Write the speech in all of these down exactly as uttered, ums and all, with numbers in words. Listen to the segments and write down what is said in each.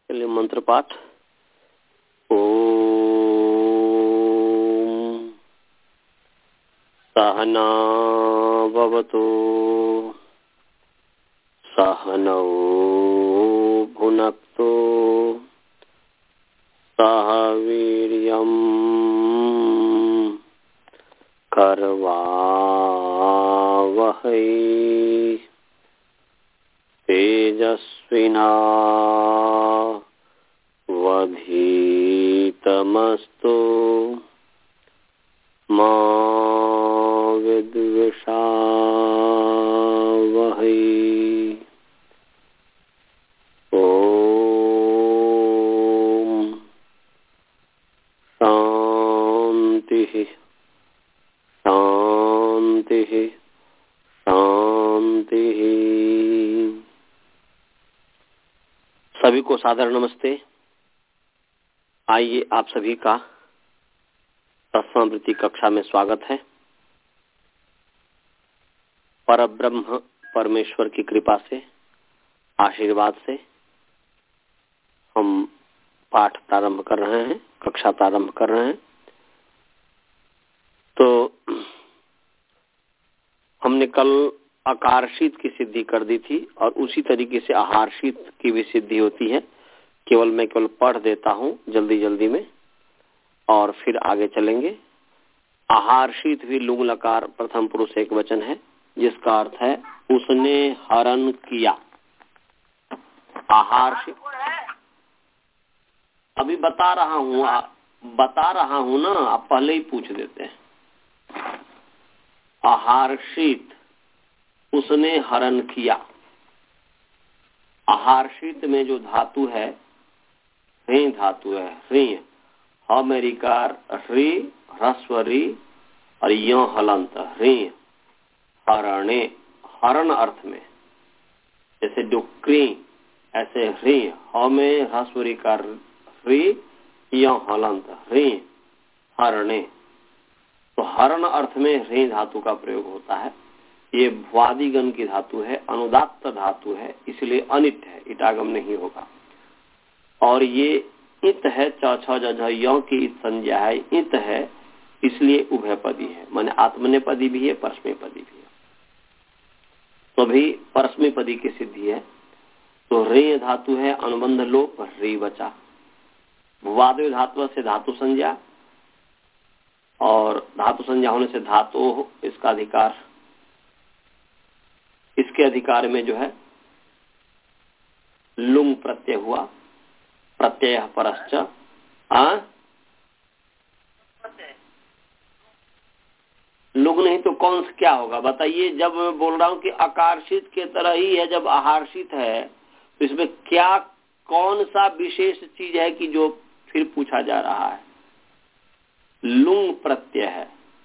चलिए मंत्र पाठ। ओम सहना भवतु सहनौ भुनक्तु सह वीर्यं करवावहै तेजस्विना वधीतमस्तु मा विद्विषावहै। ओम शांति शांति शांति। सभी को सादर नमस्ते। आइए आप सभी का तत्समवृत्ति कक्षा में स्वागत है। परब्रह्म परमेश्वर की कृपा से, आशीर्वाद से हम पाठ प्रारंभ कर रहे हैं, कक्षा प्रारंभ कर रहे हैं। तो हमने कल अकारशीत की सिद्धि कर दी थी और उसी तरीके से आहारशीत की भी सिद्धि होती है। केवल मैं केवल पढ़ देता हूँ जल्दी जल्दी में और फिर आगे चलेंगे। आहारशीत भी लुंग लकार प्रथम पुरुष एक वचन है, जिसका अर्थ है उसने हरण किया। आहारशीत अभी बता रहा हूँ बता रहा हूँ ना, आप पहले ही पूछ देते हैं। आहारशीत उसने हरण किया। आहारशीत में जो धातु है ह्री धातु है। ह्री अमेरिकार ह्री ह्रस्व री और यो हलंत ह्री हरणे हरण अर्थ में, जैसे डुक्री ऐसे ह्री हमें ह्रस्व री का ह्री यो हलंत ह्री हरणे। तो हरण अर्थ में ह्री धातु का प्रयोग होता है। ये भ्वादिगण की धातु है, अनुदात्त धातु है, इसलिए अनिट है, इटागम नहीं होगा। और ये इत है, च छ ज झ यौ की इत संज्ञा है, इत है, इसलिए उभयपदी है, माने आत्मनेपदी भी है, परस्मैपदी भी है। तो भी परस्मैपदी की सिद्धि है। तो रे धातु है, अनुबंध लोप रे बचा। भुवादि धातु से धातु संज्ञा, और धातु संज्ञा होने से धातु इसका अधिकार, इसके अधिकार में जो है लुंग प्रत्यय हुआ। प्रत्यय परश्च आ लुंग नहीं तो कौन सा क्या होगा बताइए। जब मैं बोल रहा हूँ कि अकारशीत के तरह ही है, जब आहारशीत है तो इसमें क्या कौन सा विशेष चीज है कि जो फिर पूछा जा रहा है। लुंग प्रत्यय है।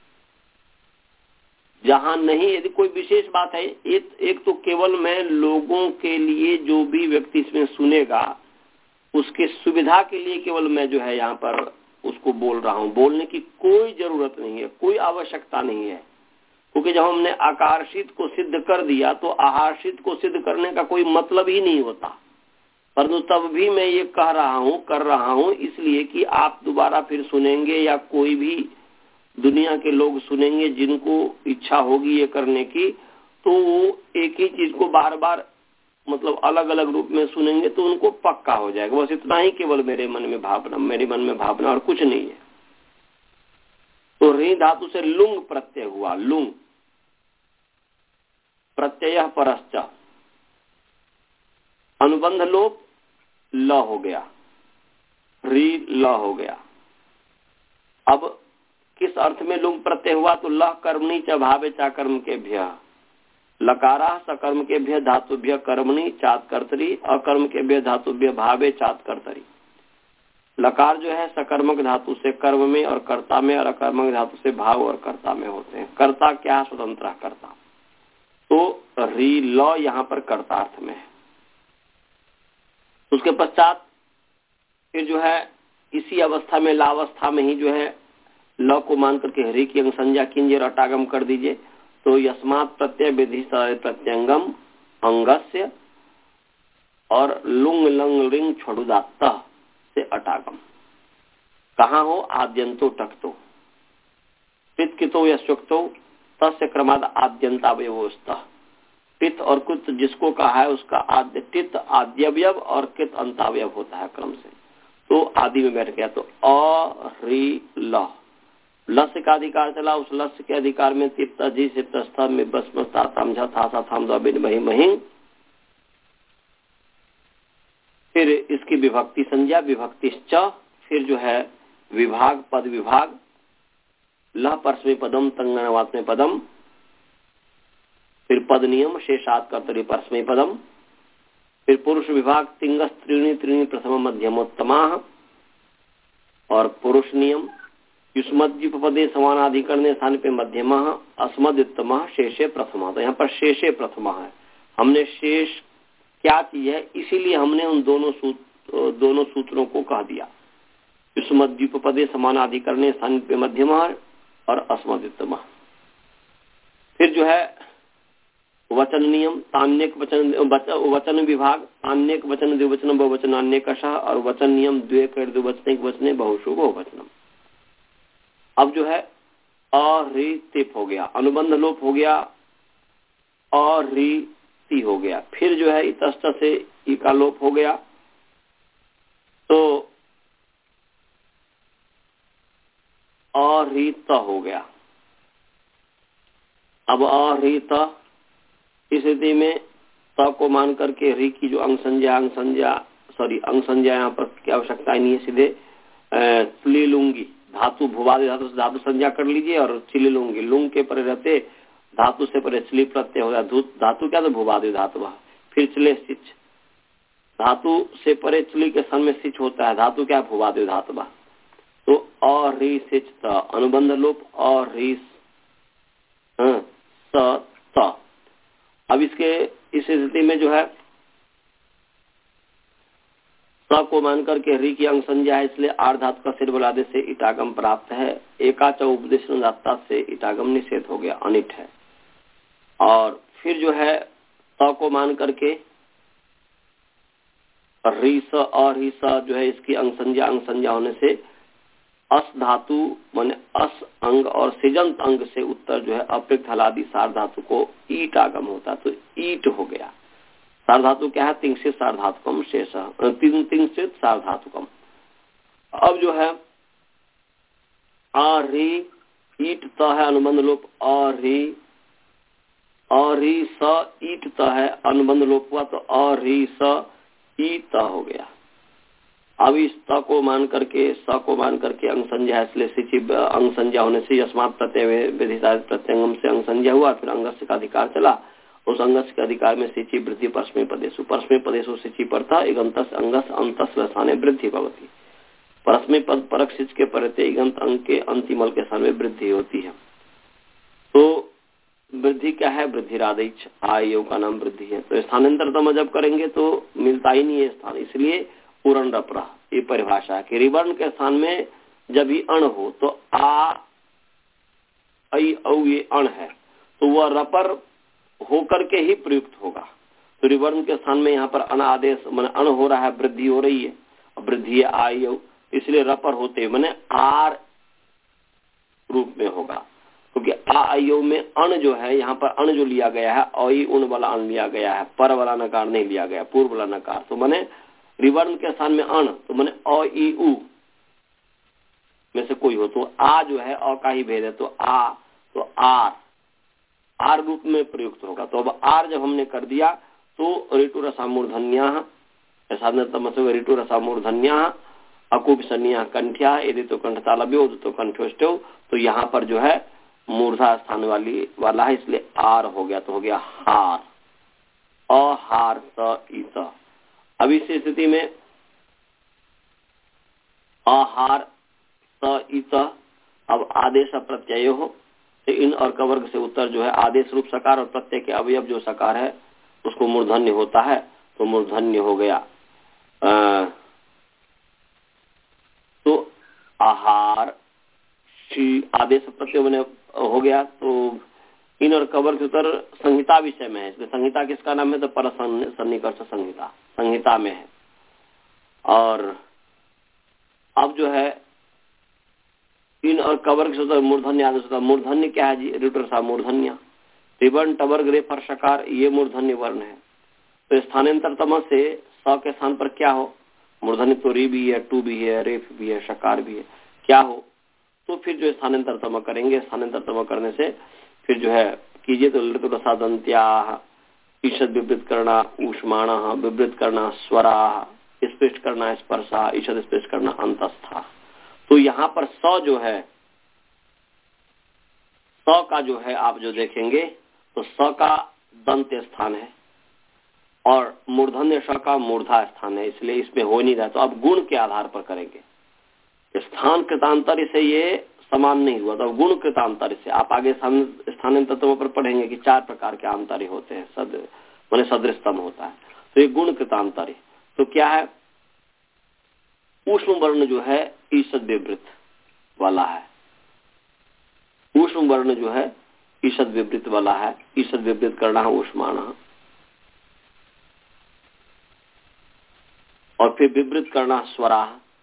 जहां नहीं, यदि कोई विशेष बात है, एक, एक तो केवल मैं लोगों के लिए जो भी व्यक्ति इसमें सुनेगा उसके सुविधा के लिए केवल मैं जो है यहाँ पर उसको बोल रहा हूँ। बोलने की कोई जरूरत नहीं है, कोई आवश्यकता नहीं है, क्योंकि जब हमने आकारशीत को सिद्ध कर दिया तो आहारशीत को सिद्ध करने का कोई मतलब ही नहीं होता। परंतु तब भी मैं ये कह रहा हूँ कर रहा हूँ इसलिए कि आप दोबारा फिर सुनेंगे या कोई भी दुनिया के लोग सुनेंगे जिनको इच्छा होगी ये करने की, तो वो एक ही चीज को बार बार मतलब अलग अलग रूप में सुनेंगे तो उनको पक्का हो जाएगा। बस इतना ही केवल मेरे मन में भावना मेरे मन में भावना और कुछ नहीं है। तो री धातु से लुंग प्रत्यय हुआ। लुंग प्रत्यय परश्च, अनुबंध लोप ल हो गया, री ल हो गया। अब किस अर्थ में लुंग प्रत्यय हुआ? तो लह कर्मणि च भावे चा कर्म के भ्य, लकारा सकर्म के भ्य धातुभ्य कर्मणि चात कर्तरी, अकर्म के भ्य धातुभ्य भावे चात कर्तरी। लकार जो है सकर्मक धातु से कर्म में और कर्ता में, और अकर्मक धातु से भाव और कर्ता में होते हैं। कर्ता क्या है? स्वतंत्र कर्ता। तो री ल यहाँ पर कर्ता अर्थ में है। उसके पश्चात फिर जो है इसी अवस्था में लावस्था में ही जो है ल को मान करके हरि की अंग संज्ञा कीजिए और अटागम कर दीजिए। तो यस्मात् प्रत्यय विधि प्रत्यंगम अंगस्य और लुंग लंग रिंग छुड़ुदात से अटागम। कहाँ हो? आद्यंतो टकतो पित कितो यशुक्तो तस्य क्रमाद आद्यंतावयवोस्तः। पित और कुत जिसको कहा है उसका आद्य टित आद्यवयव और कित अंतावयव होता है क्रम से, तो आदि में बैठ गया। तो अ रि ल लस्य का अधिकार चला, उस लस्य के अधिकार में तिप्त जी से तस्थ में बस मस्ता समझा था सा थाम दो बिन मही मही। फिर इसकी विभक्ति संज्ञा विभक्ति च, फिर जो है विभाग पद विभाग लह परस्मै पदम तंगनवात्मे पदम, फिर पद नियम शेषात कर्तरी परस्मै पदम, फिर पुरुष विभाग तिंगस त्रीणि त्रीणि प्रथम मध्यमोत्तमा, और पुरुष नियम युष्मद्युपपदे समानाधिकरणे स्थान पे मध्यमा अस्मदुत्तम शेषे प्रथमा। तो यहाँ पर शेषे प्रथमा है। हमने शेष क्या चीज है, इसीलिए हमने उन दोनों सूत्र दोनों सूत्रों को कह दिया। युष्मद्युपपदे समानाधिकरणे स्थान पे मध्यमा और अस्मदुत्तम। फिर जो है वचन नियम तान्यक वचन वचन विभाग तान्यक वचन द्विवचन बहुवचन अन्यकशः, और वचन नियम द्वे कर द्विवचनिक वचने बहुशु बहुवचनम। अब जो है अरितिप हो गया, अनुबंध लोप हो गया, अरिति हो गया। फिर जो है इतस्त से ई का लोप हो गया, तो अरित हो गया। अब अरित इस स्थिति में त को मान करके रि की जो अंग संज्ञा अंग संज्ञा सॉरी अंग संज्ञा यहाँ पर क्या आवश्यकता नहीं है, सीधे चिली लूंगी धातु भुवादि धातु से धातु संज्ञा कर लीजिए, और चिली लूंगी लुंग के परे रहते धातु से परे चिली प्रत्यय हो गया। धातु क्या? तो भुवादि धातु। फिर चिले सिच धातु से परे चिली के सन में सिच होता है, धातु क्या? भुवादि धातु। तो अरि सिच त अनुबंध लोप अरि स। अब इसके इस स्थिति में जो है स को मान करके रि की अंग संज्ञा है, इसलिए आर धातु का सिर बुलादे से इटागम प्राप्त है। एकाच उपदेश से इटागम निषेध हो गया, अनिट है। और फिर जो है त को मान करके रि स और हि स जो है इसकी अंग संज्ञा अंग संज्ञा होने से अस धातु माने अस अंग और सिजंत अंग से उत्तर जो है अप्रयुक्त हलादि सार धातु को ईट आगम होता, तो ईट हो गया। सार धातु क्या है? तिंसित सार धातुकम शेष तिंसित सार धातुकम। अब जो है अरि ईट त है अनुबंध लोप, अरि अरि स ईट त है अनुबंध लोप हुआ, तो अरि स ई त हो गया। अब इस त को मान करके स को मान करके अंग संज्ञा है, इसलिए सिचि अंग संज्ञा होने से यस्मात् प्रत्यय विधिसाधित प्रत्यंगम से अंग संज्ञा हुआ। फिर अंगस्य का अधिकार चला, उस अंगस्य के अधिकार में सिचि वृद्धि परस्मै पदेषु परस्मै पदेषु सिचि पड़ता इगंतस अंगस अंतस लसाने वृद्धि भवती। परस्मै पद परक सिच के परते इगंत अंग के अंतिमल के स्थान में वृद्धि होती है। तो वृद्धि क्या है? वृद्धि राधिच आय का नाम वृद्धि है। तो स्थानांतरतम जब करेंगे तो मिलता ही नहीं है स्थान, इसलिए पूर्ण रपरा ये परिभाषा है कि रिवर्ण के स्थान में जब ही अण हो तो आ ऐ औ ये अण है, तो वह रपर होकर के ही प्रयुक्त होगा। तो रिवर्ण के स्थान में यहाँ पर अण आदेश मैंने अण हो रहा है, वृद्धि हो रही है, वृद्धि है आ यौ, इसलिए रपर होते मैंने आर रूप में होगा, क्योंकि आ आयु में अण जो है यहाँ पर अण जो लिया गया है औ उन वाला अण लिया गया है, पर वाला नकार नहीं लिया गया, पूर्व वाला नकार। तो मैंने रिवर्ण के स्थान में अण, तो मैंने अ ई उ में से कोई हो, तो आ जो है अ का ही भेद है, तो आ तो आर आर रूप में प्रयुक्त होगा। तो अब आर जब हमने कर दिया तो ऋतु रसामूर्धन्या ऋतु रसामूर्धन्या अकूप सन्या कंठ्या यदि तो कंठतालव्यो तो कंठोष्टो, तो यहाँ पर जो है मूर्धा स्थान वाली वाला है, इसलिए आर हो गया, तो हो गया हार अहार स इत। अब इस स्थिति में अहार स इत, अब आदेश प्रत्यय हो तो इन और कवर्ग से उत्तर जो है आदेश रूप सकार और प्रत्यय के अवयव जो सकार है उसको मूर्धन्य होता है, तो मूर्धन्य हो गया। आ, तो आहार आदेश प्रत्यय बने हो गया, तो इन और कबर के उत्तर संहिता विषय में है, इसलिए संहिता किसका नाम है? तो पर सन्निकर्ष संहिता, संहिता में है। और अब जो है इन और कबर के सूत्र मूर्धन्य आदि सूत्र। मूर्धन्य क्या है जी? रिटर साहब मूर्धन्य त्रिवर्ण टबर ग्रे पर शकार, ये मूर्धन्य वर्ण है। तो स्थानांतर तम से स के स्थान पर क्या हो? मूर्धन्य तो री भी है, टू भी है, रेफ भी है, शकार भी है, क्या हो? तो फिर जो स्थानांतर तम करेंगे, स्थानांतर तम करने से फिर जो है कीजिए तो लृत प्रसादंत्या, ईषद विवृत करना ऊष्माण, विवृत करना स्वरा, स्पृष्ट करना स्पर्शा, ईषद स्पृष्ट करना अंतस्था। तो यहाँ पर स जो है, स का जो है आप जो देखेंगे तो स का दंत स्थान है और मूर्धन्य स का मूर्धा स्थान है, इसलिए इसमें हो नहीं रहा। तो अब गुण के आधार पर करेंगे। स्थान कृतांतर से ये समान नहीं हुआ, तो गुण कृतांतर से आप आगे स्थानांतरों पर पढ़ेंगे कि चार प्रकार के आंतर्य होते हैं, सद माने सदृशतम होता है। तो ये गुण कृतांतर्य तो क्या है? ऊष्म वर्ण जो है ईषद विवृत वाला है, ऊष्म वर्ण जो है ईषद विवृत वाला है। ईषद विवृत करना है ऊष्माण, और फिर विवृत करना स्वरा,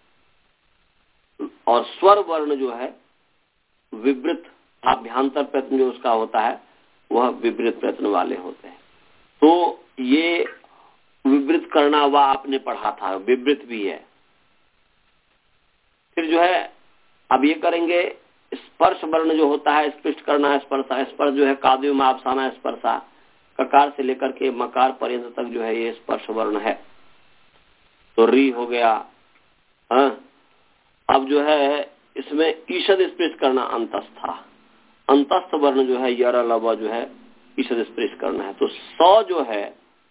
और स्वर वर्ण जो है विवृत आभ्यंतर प्रयत्न जो उसका होता है वह विवृत प्रयत्न वाले होते हैं। तो ये विवृत करना वह आपने पढ़ा था, विवृत भी है। फिर जो है अब ये करेंगे स्पर्श वर्ण जो होता है, स्पृष्ट करना स्पर्शा, स्पर्श जो है काव्य में आपसाना स्पर्शा, ककार से लेकर के मकार पर्यंत तक जो है ये स्पर्श वर्ण है। तो री हो गया। हाँ, अब जो है इसमें ईषद स्पृष्ट करना अंतस्था, अंतस्थ वर्ण जो है यर लव जो है ईषद स्पृष्ट करना है। तो स जो है,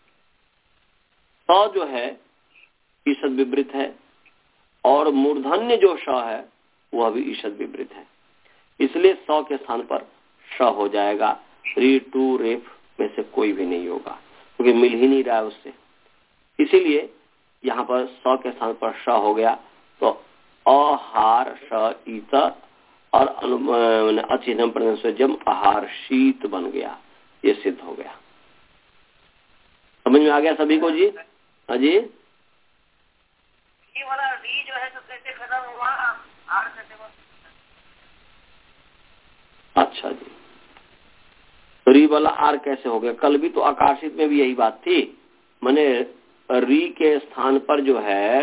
स जो है ईषद विवृत है, और मूर्धन्य जो श है वह भी ईषद विवृत है, इसलिए स के स्थान पर श हो जाएगा। री टू रेफ में से कोई भी नहीं होगा, क्योंकि मिल ही नहीं रहा है उससे, इसीलिए यहाँ पर स के स्थान पर श हो गया। तो अहार श ईत और अचिन्ह प्रजम आहार शीत बन गया, ये सिद्ध हो गया। समझ में आ गया सभी को जी? हाँ जी। ये वाला री जो है तो कैसे खत्म हुआ? आर कैसे हुआ? अच्छा जी, री वाला आर कैसे हो गया? कल भी तो आकाशित में भी यही बात थी। मैंने री के स्थान पर जो है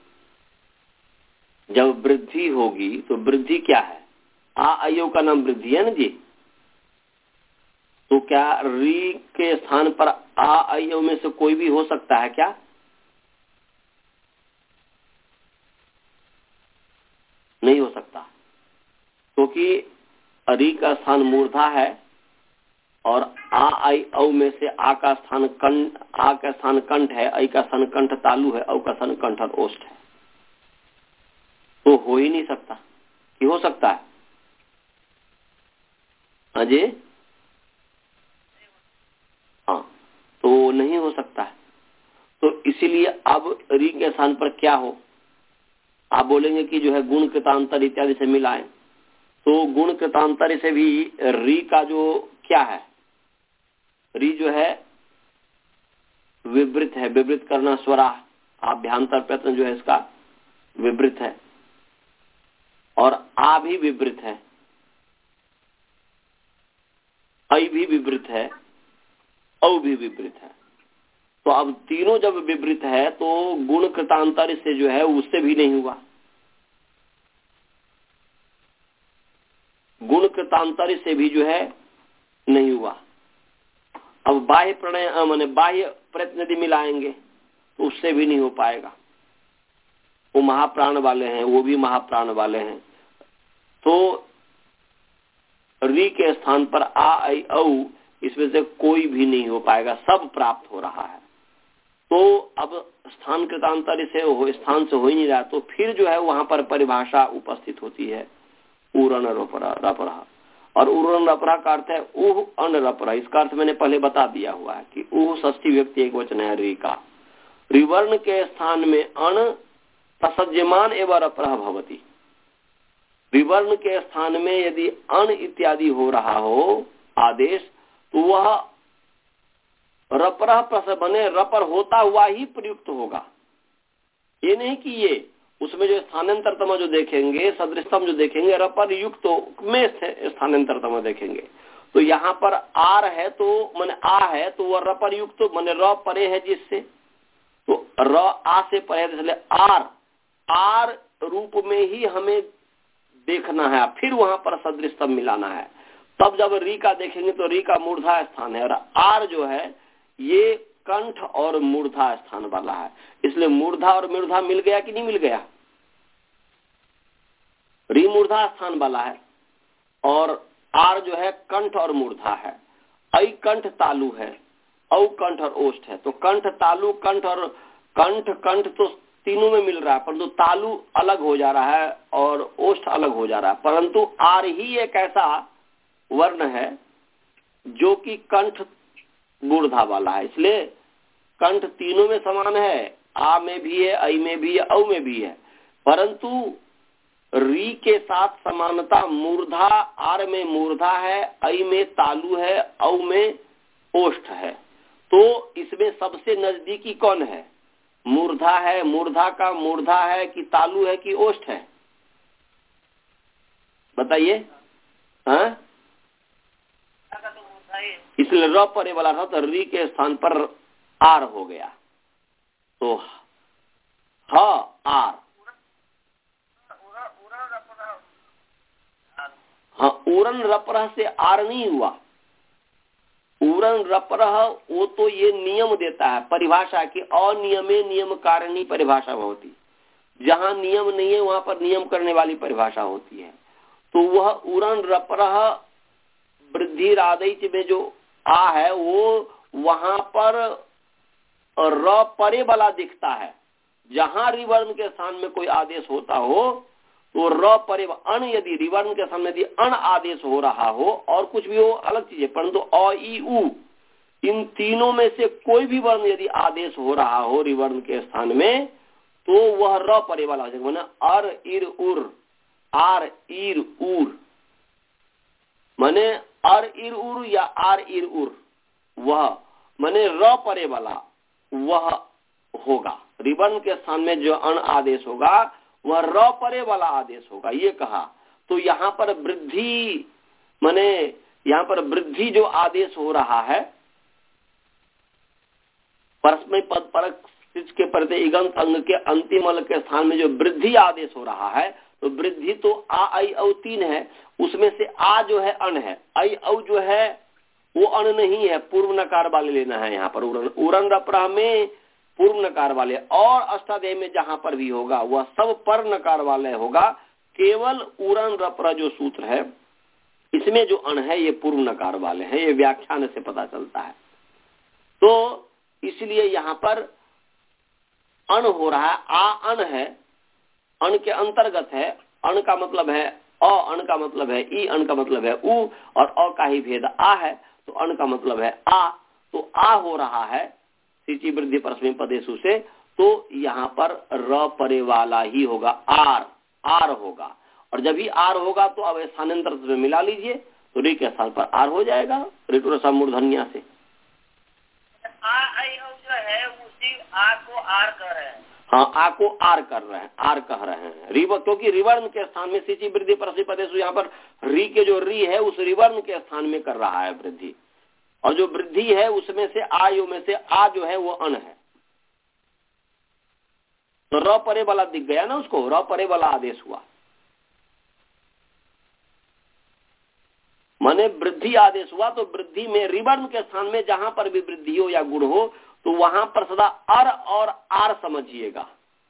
जब वृद्धि होगी तो वृद्धि क्या है? आ अयो का नाम वृद्धि है ना जी। तो क्या री के स्थान पर आ अयो में से कोई भी हो सकता है क्या? नहीं हो सकता, क्योंकि तो री का स्थान मूर्धा है और आ आई औ में से आ का स्थान कंठ, आ का स्थान कंठ है, आई का स्थान कंठ तालु है, औ का स्थान कंठ और ओष्ठ है। तो हो ही नहीं सकता कि हो सकता है? हाँ जी, हाँ, तो नहीं हो सकता है। तो इसीलिए अब री के स्थान पर क्या हो? आप बोलेंगे कि जो है गुण कृतांतर इत्यादि से मिलाएं, तो गुण कृतांतर से भी री का जो क्या है, री जो है विवृत है, विवृत करना स्वरा, आभ्यंतर प्रयत्न जो है इसका विवृत है, और आ भी विवृत है, ऐ भी विवृत है, औ भी विवृत है। तो अब तीनों जब विवृत है तो गुण कृतांतर से जो है उससे भी नहीं हुआ। गुण कृतांतर से भी जो है नहीं हुआ। अब बाह्य प्रणय माने बाह्य प्रयत्न यदि मिलाएंगे तो उससे भी नहीं हो पाएगा। वो महाप्राण वाले हैं, वो भी महाप्राण वाले हैं। तो री के स्थान पर आ आई औ इसमें से कोई भी नहीं हो पाएगा, सब प्राप्त हो रहा है। तो अब स्थान कृतांतर से हो, स्थान से हो ही नहीं रहा, तो फिर जो है वहां पर परिभाषा उपस्थित होती है उरण रपरा, और उरण रपरा का अर्थ है उह अन रपरा। इसका अर्थ मैंने पहले बता दिया हुआ है कि उह षष्ठी व्यक्ति एक वचन है री का। रिवर्ण के स्थान में अण तसज्यमान एवं रपरा भवती। विवर्ण के स्थान में यदि अण इत्यादि हो रहा हो आदेश, तो वह रपरह प्रस बने रपर होता हुआ ही प्रयुक्त होगा। ये नहीं कि ये उसमें जो स्थानांतरतम जो देखेंगे, सदृशतम जो देखेंगे, रपर युक्त में स्थानांतरतम देखेंगे। तो यहाँ पर आर है तो माने आ है तो वह रपर युक्त माने र परे है जिससे, तो र आ से परे, इसलिए आर आर रूप में ही हमें देखना है, फिर वहां पर सदृशतम मिलाना है। तब जब री का देखेंगे तो री का मूर्धा स्थान है, और आर जो है ये कंठ और मूर्धा स्थान वाला है, इसलिए मूर्धा और मूर्धा मिल गया कि नहीं मिल गया। री मूर्धा स्थान वाला है और आर जो है कंठ और मूर्धा है। ऐ कंठ तालु है, औ कंठ और ओष्ठ है। तो कंठ तालु कंठ और कंठ कंठ तो तीनों में मिल रहा है, परंतु तालु अलग हो जा रहा है और ओष्ठ अलग हो जा रहा है। परंतु आर ही एक ऐसा वर्ण है जो कि कंठ मूर्धा वाला है, इसलिए कंठ तीनों में समान है, आ में भी है, ऐ में भी है, औ में भी है। परंतु री के साथ समानता मूर्धा, आर में मूर्धा है, ऐ में तालु है, औ में ओष्ठ है। तो इसमें सबसे नजदीकी कौन है? मूर्धा है। मूर्धा का मूर्धा है कि तालु है कि ओष्ठ है? बताइए। हाँ, इसलिए र परे वाला था तो री के स्थान पर आर हो गया। तो ह आर, हाँ, उरन रपरह से आर नहीं हुआ। उरन रपरह वो तो ये नियम देता है परिभाषा की, अनियमे नियम कारिणी परिभाषा होती, जहाँ नियम नहीं है वहां पर नियम करने वाली परिभाषा होती है। तो वह उरन रपरह वृद्धि राधिच में जो आ है वो वहां पर र परे वाला दिखता है। जहां रिवर्ण के स्थान में कोई आदेश होता हो तो र परे, अण यदि रिवर्ण के सामने यदि अण आदेश हो रहा हो और कुछ भी हो अलग चीज है, परंतु अ ई उ इन तीनों में से कोई भी वर्ण यदि आदेश हो रहा हो रिवर्ण के स्थान में तो वह र परे वाला हो जाएगा। माने अर इर उर, आर इर उर, माने अर इर उर या आर इर उर, वह माने र परे वाला वह होगा। रिवर्ण के स्थान में जो अण आदेश होगा वह र परे वाला आदेश होगा, ये कहा। तो यहाँ पर वृद्धि माने यहाँ पर वृद्धि जो आदेश हो रहा है परस्मै पद परक के प्रति इगंत अंग के अंतिम अल के स्थान में जो वृद्धि आदेश हो रहा है, तो वृद्धि तो आ ऐ औ तीन है, उसमें से आ जो है अण है, ऐ औ जो है वो अण नहीं है, पूर्व नकार वाले लेना है। यहाँ पर उरन उरन रपरह में पूर्व नकार वाले, और अष्टाध्यायी में जहां पर भी होगा वह सब पर नकार वाले होगा। केवल उरन रपरह जो सूत्र है इसमें जो अण है ये पूर्व नकार वाले हैं, ये व्याख्यान से पता चलता है। तो इसलिए यहाँ पर अण हो रहा है, आ अण है, अण के अंतर्गत है। अण का मतलब है अ, अण का मतलब है ई, अण का मतलब है उ, और अ का ही भेद आ है, तो अण का मतलब है आ। तो आ हो रहा है सिची वृद्धि परस्मै पदेशु से, तो यहाँ पर र परे वाला ही होगा, आर आर होगा। और जब ही आर होगा तो अब स्थानांतर में मिला लीजिए तो री के स्थान पर आर हो जाएगा ऋतु मूर्धन्या से। आ आई जो है उसी आ को आर कर रहे हैं। हाँ, आ को आर कर रहे हैं, आर कह रहे हैं रिव, क्योंकि रिवर्ण के स्थान में सिची वृद्धि परस्मै पदेशु, यहाँ पर री के जो री है उस रिवर्ण के स्थान में कर रहा है वृद्धि, और जो वृद्धि है उसमें से आयु में से आ जो है वो अण है। तो र परे वाला दिख गया ना, उसको र परे वाला आदेश हुआ, माने वृद्धि आदेश हुआ। तो वृद्धि में रिवर्ण के स्थान में जहां पर भी वृद्धि हो या गुण हो तो वहां पर सदा अर और आर समझिएगा,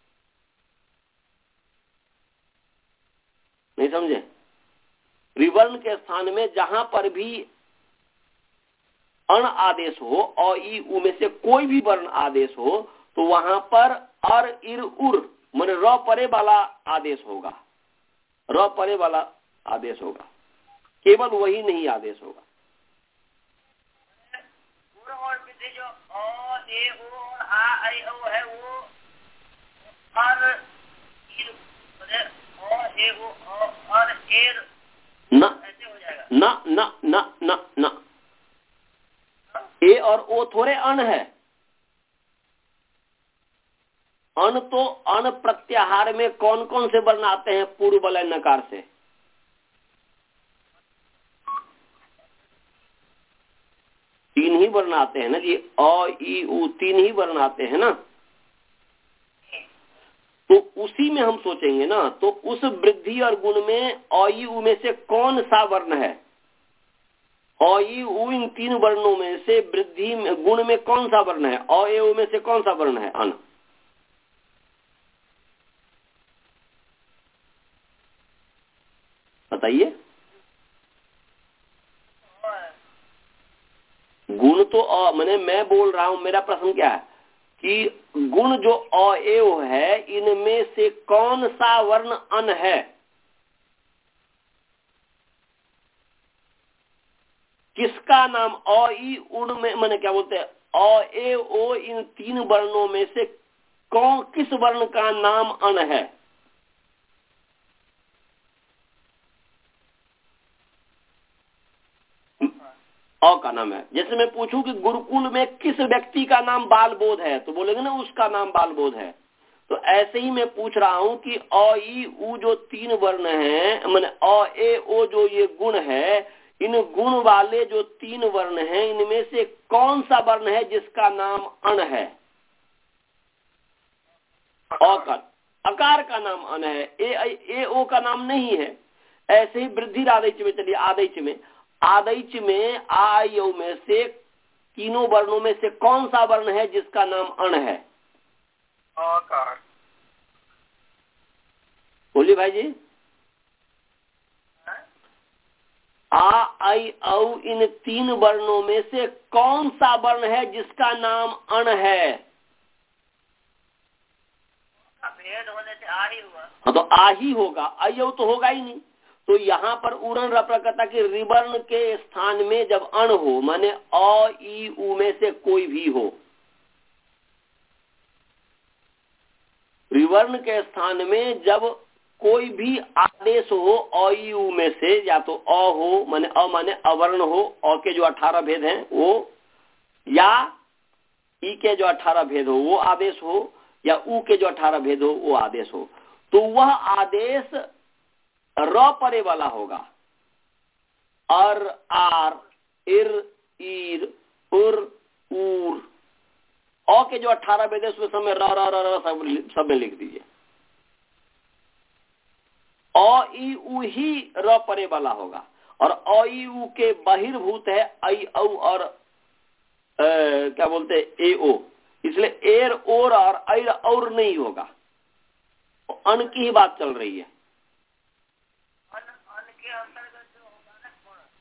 नहीं समझे? रिवर्ण के स्थान में जहां पर भी अण आदेश हो और ई उ में से कोई भी वर्ण आदेश हो तो वहां पर अर इर उर माने र परे वाला आदेश होगा, र परे वाला आदेश होगा, केवल वही नहीं आदेश होगा। और विधि जो अ ए ओ और आ ऐ औ है वो अर इर अ ए ओ और एर ना ऐसे हो जाएगा। ना ना ना ना ना ओ थोड़े अण है। अण तो अण प्रत्याहार में कौन कौन से वर्ण आते हैं पूर्व वलय नकार से? तीन ही वर्ण आते हैं ना जी, अ ई उ तीन ही वर्ण आते हैं ना। तो उसी में हम सोचेंगे ना, तो उस वृद्धि और गुण में अ ई उ में से कौन सा वर्ण है? अ ई उ इन तीन वर्णों में से वृद्धि में गुण में कौन सा वर्ण है? अ ए उ में से कौन सा वर्ण है? अन बताइए। गुण तो अ मैंने मैं बोल रहा हूं, मेरा प्रश्न क्या है कि गुण जो अ ए उ है इनमें से कौन सा वर्ण अन है? किसका नाम अ ई उण में मैंने क्या बोलते हैं अ ए ओ इन तीन वर्णों में से कौन किस वर्ण का नाम अन है? अ का नाम है। जैसे मैं पूछूं कि गुरुकुल में किस व्यक्ति का नाम बाल बोध है, तो बोलेंगे ना उसका नाम बाल बोध है। तो ऐसे ही मैं पूछ रहा हूं कि अ ई उ जो तीन वर्ण हैं, मैंने अ ए ओ जो ये गुण है, इन गुण वाले जो तीन वर्ण हैं इनमें से कौन सा वर्ण है जिसका नाम अण है? अ का अकार का नाम अन है, ए, ए ओ का नाम नहीं है। ऐसे ही वृद्धि आदैच में चलिए, आदैच में आदैच में आ यौ में से तीनों वर्णों में से कौन सा वर्ण है जिसका नाम अण है? आकार। बोलिए भाई जी। आ आई औ इन तीन वर्णों में से कौन सा वर्ण है जिसका नाम अण है? भेद होने से आ ही हुआ। हाँ तो आ ही होगा, अयौ तो होगा ही नहीं। तो यहाँ पर उड़न रप्रकता के रिवर्ण के स्थान में जब अण हो, माने अ ई उ में से कोई भी हो, रिवर्ण के स्थान में जब कोई भी आदेश हो अ ई उ में से, या तो अ हो माने अ माने अवर्ण हो, अ के जो अठारह भेद हैं वो, या ई के जो अठारह भेद हो वो आदेश हो, या उ के जो अठारह भेद हो वो आदेश हो, तो वह आदेश र परे वाला होगा। अर आर इर ईर उर ऊर, अ के जो अठारह भेद है उसमें सब में र र र र सब, सब में लिख दीजिए। अ ई उ ही र परे वाला होगा, और अ ई उ के बहिर्भूत है आई औ और आ, क्या बोलते हैं ए ओ, इसलिए एर ओर और ऐर और नहीं होगा। अन की ही बात चल रही है। अन अन के अंतर्गत जो होगा ना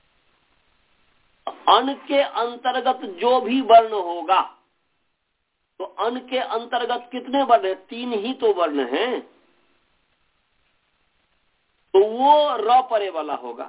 अन गुण, के अंतर्गत जो भी वर्ण होगा, तो अन के अंतर्गत कितने वर्ण हैं? तीन ही तो वर्ण हैं, तो वो र परे वाला होगा।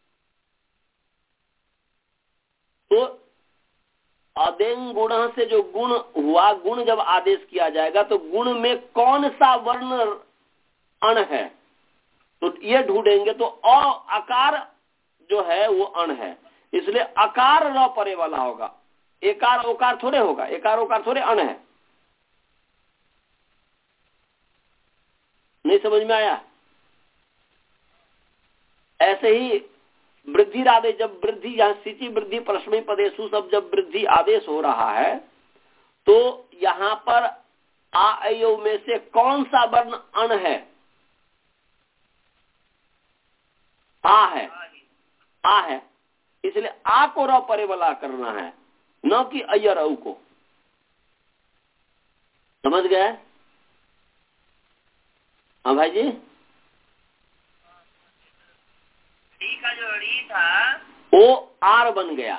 तो अदेंग गुण से जो गुण हुआ, गुण जब आदेश किया जाएगा तो गुण में कौन सा वर्ण अण है, तो ये ढूंढेंगे। तो अ आकार जो है वो अण है, इसलिए आकार र परे वाला होगा। एकार ओकार थोड़े होगा, एकार ओकार थोड़े अण है। नहीं समझ में आया? ऐसे ही वृद्धि आदेश, जब वृद्धि यहाँ सिचि वृद्धि परस्मय पदेशु सब जब वृद्धि आदेश हो रहा है, तो यहाँ पर आ अयो में से कौन सा वर्ण अण है? आ है, आ है, इसलिए आ को र परे वाला करना है, न कि अयर औ को। समझ गए? हाँ भाई जी। री का जो री था वो आर बन गया,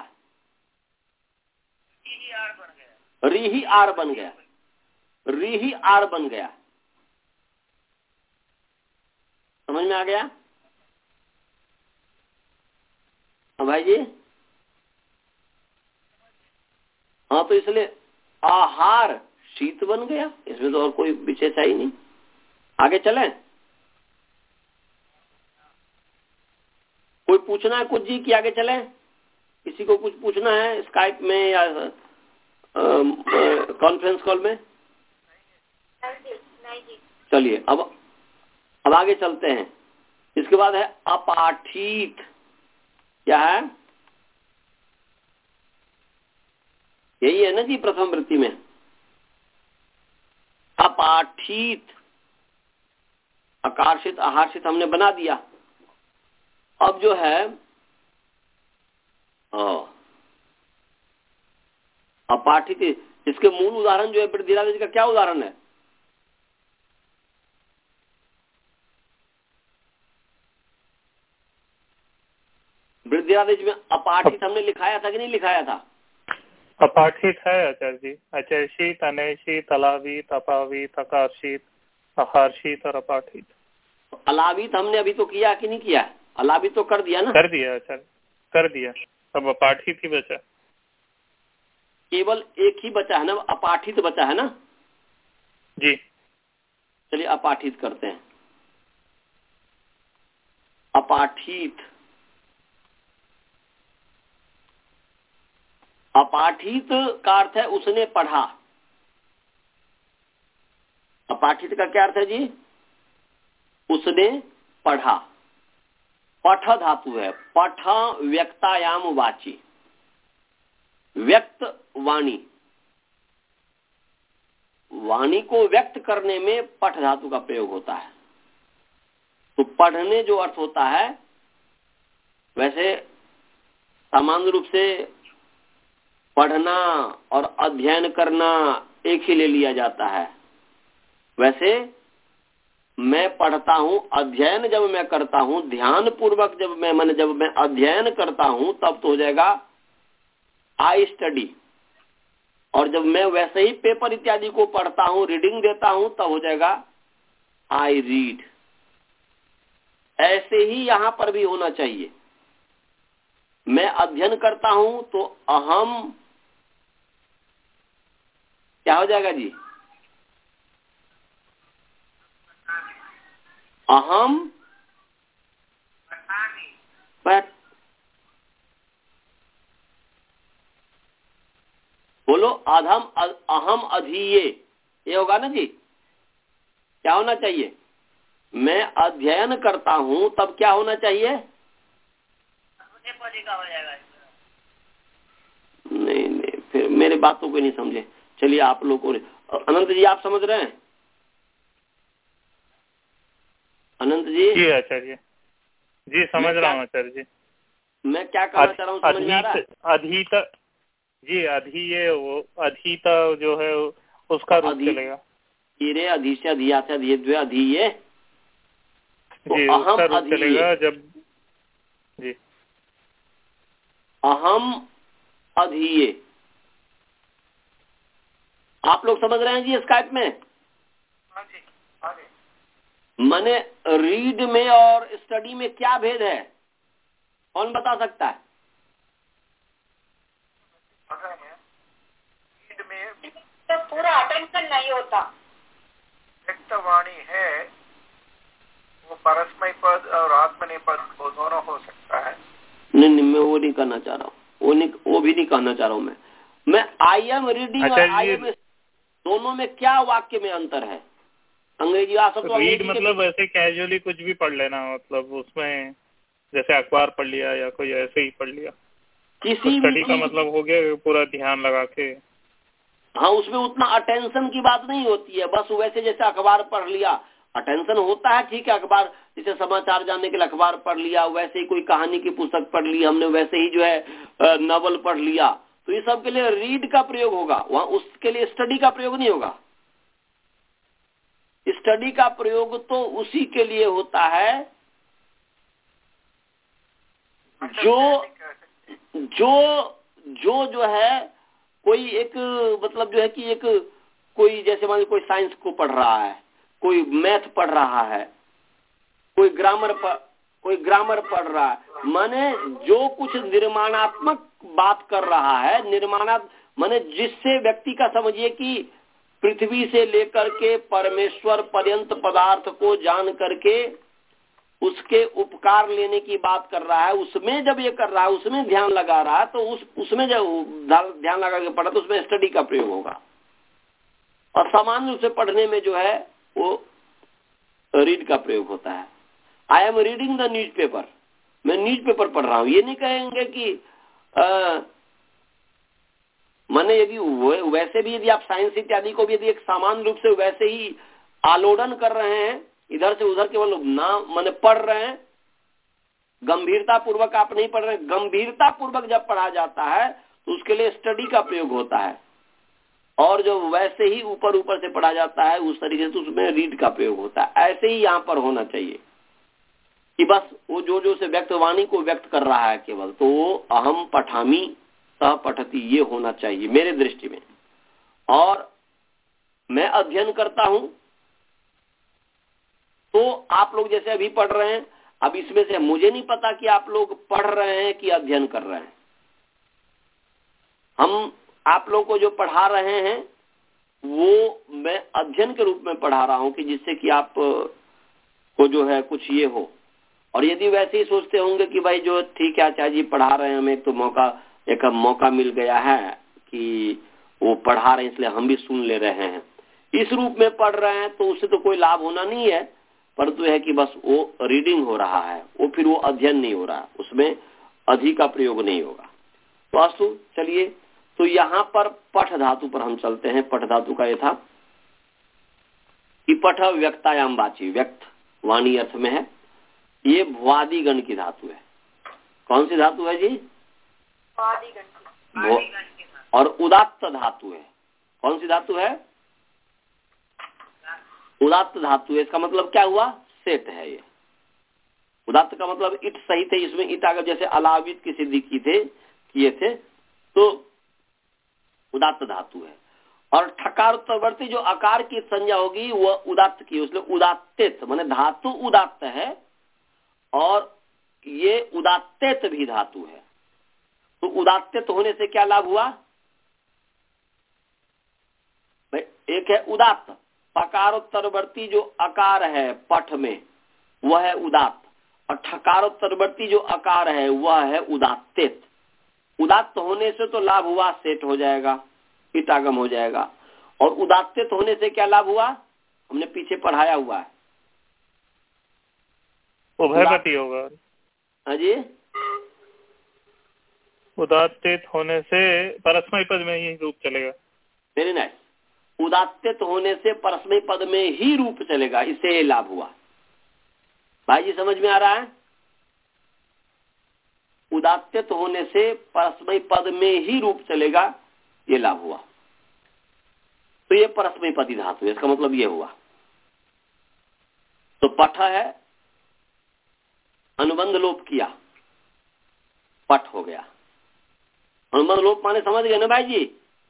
री ही आर बन गया, री ही आर बन गया, री ही आर बन गया। समझ में आ गया? हाँ भाई जी। हाँ तो इसलिए आहार शीत बन गया, इसमें तो और कोई विशेष ही नहीं। आगे चले? कोई पूछना है कुछ जी कि आगे चले? किसी को कुछ पूछना है स्काइप में या कॉन्फ्रेंस कॉल में? नहीं जी। चलिए अब अब आगे चलते हैं। इसके बाद है अपाठित। क्या है? यही है ना जी प्रथम वृत्ति में, अपाठित। अकार्षित आहार्षित हमने बना दिया। अब जो है अपाठित, इसके मूल उदाहरण जो है वृद्धिरादेश का क्या उदाहरण है? वृद्धिरादेश में अपाठित हमने लिखाया था कि नहीं लिखाया था? अपाठित है आचार्य जी। अचर्षित, अनैषित, अलावित, अपावित, अकार्षित, अहार्षित और अपाठित। अलावित हमने अभी तो किया कि नहीं किया? अलावित तो कर दिया ना? कर दिया आचार्य, कर दिया। अब अपाठित ही बचा। केवल एक ही बचा है ना, अपाठित बचा है ना जी। चलिए अपाठित करते हैं। अपाठित, अपाठित का अर्थ है उसने पढ़ा। अपाठित का क्या अर्थ है जी? उसने पढ़ा। पठ धातु है, पठ व्यक्तायाम वाची, व्यक्त वाणी, वाणी को व्यक्त करने में पठ धातु का प्रयोग होता है। तो पढ़ने जो अर्थ होता है, वैसे सामान्य रूप से पढ़ना और अध्ययन करना एक ही ले लिया जाता है। वैसे मैं पढ़ता हूं, अध्ययन जब मैं करता हूं, ध्यान पूर्वक जब मैं मन जब मैं अध्ययन करता हूं तब तो हो जाएगा आई स्टडी। और जब मैं वैसे ही पेपर इत्यादि को पढ़ता हूं, रीडिंग देता हूं, तब हो जाएगा आई रीड। ऐसे ही यहां पर भी होना चाहिए। मैं अध्ययन करता हूं तो अहम क्या हो जाएगा जी? अहम पर बोलो अधम अहम अधीये, ये होगा ना जी? क्या होना चाहिए? मैं अध्ययन करता हूं तब क्या होना चाहिए? हो जाएगा। नहीं नहीं, फिर मेरे बातों को नहीं समझे। चलिए आप लोगों ने, अनंत जी आप समझ रहे हैं? अनंत जी? जी आचार्य जी, समझ रहा हूँ आचार्य जी। मैं क्या कहना चाह रहा हूँ समझ में आ रहा है? अधीत जी, अधीये, वो अधीत जो है उसका रूप चलेगा। धीरे अधि से अधिया से अधिये द्वे अधीये जी, उसका रूप चलेगा जब जी अहम अधीये। आप लोग समझ रहे हैं जी स्काइप में? हाँ जी, हाँ जी। माने रीड में और स्टडी में क्या भेद है? कौन बता सकता है? रीड में तो पूरा अटेंशन नहीं होता। व्यक्तवाणी है वो परस्मय पद और आत्मनेपद वो दोनों हो सकता है। नहीं नहीं, मैं वो नहीं करना चाह रहा हूँ, वो नहीं, वो भी नहीं कहना चाह रहा हूँ। मैं मैं आई एम रीडिंग और आई एम, दोनों में क्या वाक्य में अंतर है? अंग्रेजी आ सब तो रीड मतलब ऐसे कैजुअली कुछ भी पढ़ लेना, मतलब उसमें जैसे अखबार पढ़ लिया या कोई ऐसे ही पढ़ लिया। किसी स्टडी का मतलब हो गया पूरा ध्यान लगा के। हाँ, उसमें उतना अटेंशन की बात नहीं होती है, बस वैसे जैसे अखबार पढ़ लिया अटेंशन होता है, ठीक है। अखबार जैसे समाचार जानने के लिए अखबार पढ़ लिया, वैसे ही कोई कहानी की पुस्तक पढ़ ली हमने, वैसे ही जो है नॉवल पढ़ लिया, तो ये सब के लिए रीड का प्रयोग होगा, वहाँ उसके लिए स्टडी का प्रयोग नहीं होगा। स्टडी का प्रयोग तो उसी के लिए होता है जो जो जो जो है कोई एक मतलब जो है कि एक कोई जैसे मान लीजिए कोई साइंस को पढ़ रहा है, कोई मैथ पढ़ रहा है, कोई ग्रामर पढ़ कोई ग्रामर पढ़ रहा है, माने जो कुछ निर्माणात्मक बात कर रहा है, निर्माणात्मक माने जिससे व्यक्ति का समझिए कि पृथ्वी से लेकर के परमेश्वर पर्यंत पदार्थ को जान करके उसके उपकार लेने की बात कर रहा है, उसमें जब ये कर रहा है, उसमें ध्यान लगा रहा है, तो उस उसमें जब ध्यान लगा के पढ़ा तो उसमें स्टडी का प्रयोग होगा। और सामान्य रूप से पढ़ने में जो है वो रीड का प्रयोग होता है। I am reading the newspaper, मैं न्यूज पेपर पढ़ रहा हूं। ये नहीं कहेंगे कि आ, माने यदि वैसे भी यदि आप साइंस इत्यादि को भी यदि एक सामान्य रूप से वैसे ही आलोडन कर रहे हैं, इधर से उधर केवल ना माने पढ़ रहे हैं, गंभीरता पूर्वक आप नहीं पढ़ रहे हैं। गंभीरता पूर्वक जब पढ़ा जाता है तो उसके लिए स्टडी का प्रयोग होता है, और जो वैसे ही ऊपर ऊपर से पढ़ा जाता है उस तरीके से उसमें रीड का प्रयोग होता है। ऐसे ही यहाँ पर होना चाहिए कि बस वो जो जो से व्यक्त वाणी को व्यक्त कर रहा है केवल, तो वो अहम पठामी सह पठती ये होना चाहिए मेरे दृष्टि में। और मैं अध्ययन करता हूं तो आप लोग जैसे अभी पढ़ रहे हैं, अब इसमें से मुझे नहीं पता कि आप लोग पढ़ रहे हैं कि अध्ययन कर रहे हैं। हम आप लोग को जो पढ़ा रहे हैं वो मैं अध्ययन के रूप में पढ़ा रहा हूं कि जिससे कि आप को जो है कुछ ये हो। और यदि वैसे ही सोचते होंगे कि भाई जो ठीक है आचार्य जी पढ़ा रहे हैं, हमें तो मौका एक मौका मिल गया है कि वो पढ़ा रहे हैं इसलिए हम भी सुन ले रहे हैं, इस रूप में पढ़ रहे हैं, तो उससे तो कोई लाभ होना नहीं है। परंतु है कि बस वो रीडिंग हो रहा है, वो फिर वो अध्ययन नहीं हो रहा, उसमें अधि का प्रयोग नहीं होगा। तो अस्तु चलिए, तो यहाँ पर पठ धातु पर हम चलते हैं। पठ धातु का ये था कि पठ व्यक्तायाम वाची, व्यक्त वाणी अर्थ में है। ये भुआदि गण की धातु है। कौन सी धातु है जी? भुआदि गण। और उदात्त धातु है। कौन सी धातु है? उदात्त धातु है। इसका मतलब क्या हुआ? सेट है ये। उदात्त का मतलब इट सहित है, इसमें इट अगर जैसे अलावित की सिद्धि की थे किए थे तो उदात्त धातु है। और ठकार उत्तरवर्ती जो आकार की संज्ञा होगी वह उदात्त की, उसमें उदात्तित माने धातु उदात्त है और ये उदात्तित भी धातु है। तो उदात्तित होने से क्या लाभ हुआ? भाई एक है उदात्त, पकारोत्तरवर्ती जो आकार है पठ में वह है उदात्त, और ठकारोत्तरवर्ती जो आकार है वह है उदात्तित। उदात्त होने से तो लाभ हुआ, सेट हो जाएगा, इटागम हो जाएगा। और उदात्तित होने से क्या लाभ हुआ? हमने पीछे पढ़ाया हुआ है, उभयपति होगा। हाँ जी, उदात्तित होने से परस्मय पद में ही रूप चलेगा। Very nice. उदात्तित होने से परस्मय पद में ही रूप चलेगा, इससे लाभ हुआ। भाई जी समझ में आ रहा है? उदात्तित होने से परस्मय पद में ही रूप चलेगा, ये लाभ हुआ। तो ये परस्मय पदी धातु है, इसका मतलब ये हुआ। तो पठ है, अनुबंध लोप किया, पठ हो गया। अनुबंध लोप माने समझ गए ना भाई जी?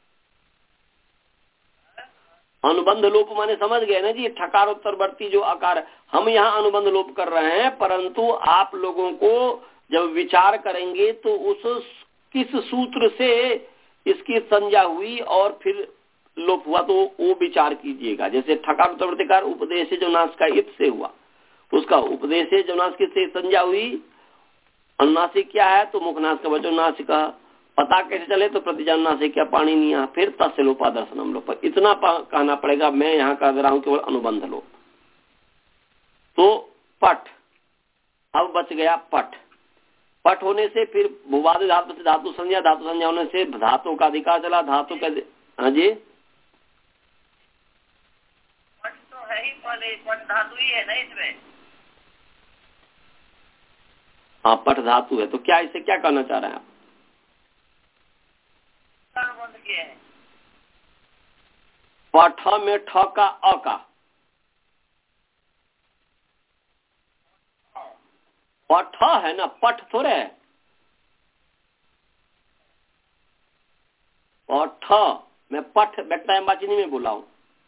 अनुबंध लोप माने समझ गए ना जी? ठकारोत्तरवर्ती जो आकार, हम यहाँ अनुबंध लोप कर रहे हैं, परंतु आप लोगों को जब विचार करेंगे तो उस किस सूत्र से इसकी संज्ञा हुई और फिर लोप हुआ तो वो विचार कीजिएगा। जैसे ठकारोत्तरवर्तीकार उपदेश जो नाश का इत से हुआ, उसका उपदेश जो नाश से संज्ञा हुई। अनुनासिक क्या है? तो मुखनाश का वचन नासिक, पता कैसे चले? तो प्रतिजान नासिक क्या पानी नहीं आ, फिर तस्य लोपा दर्शनम लोप। इतना कहना पड़ेगा, मैं यहाँ कर दे रहा हूँ केवल अनुबंध लोप। तो पठ, अब बच गया पठ। पठ होने से फिर भूवादि धातु से धातु संज्ञा, धातु संज्ञा होने से धातु का अधिकार चला। धातु का, हाँ जी, पठ तो है ही, पठ धातु ही है ना इसमें। हाँ पठ धातु है। तो क्या इससे क्या कहना चाह रहे हैं आप? है पठ में ठ का अ का, पठ है ना, पठ थोड़े है। पठ मैं पठ व्यक्तायाम वाची नहीं मैं बोला हूं,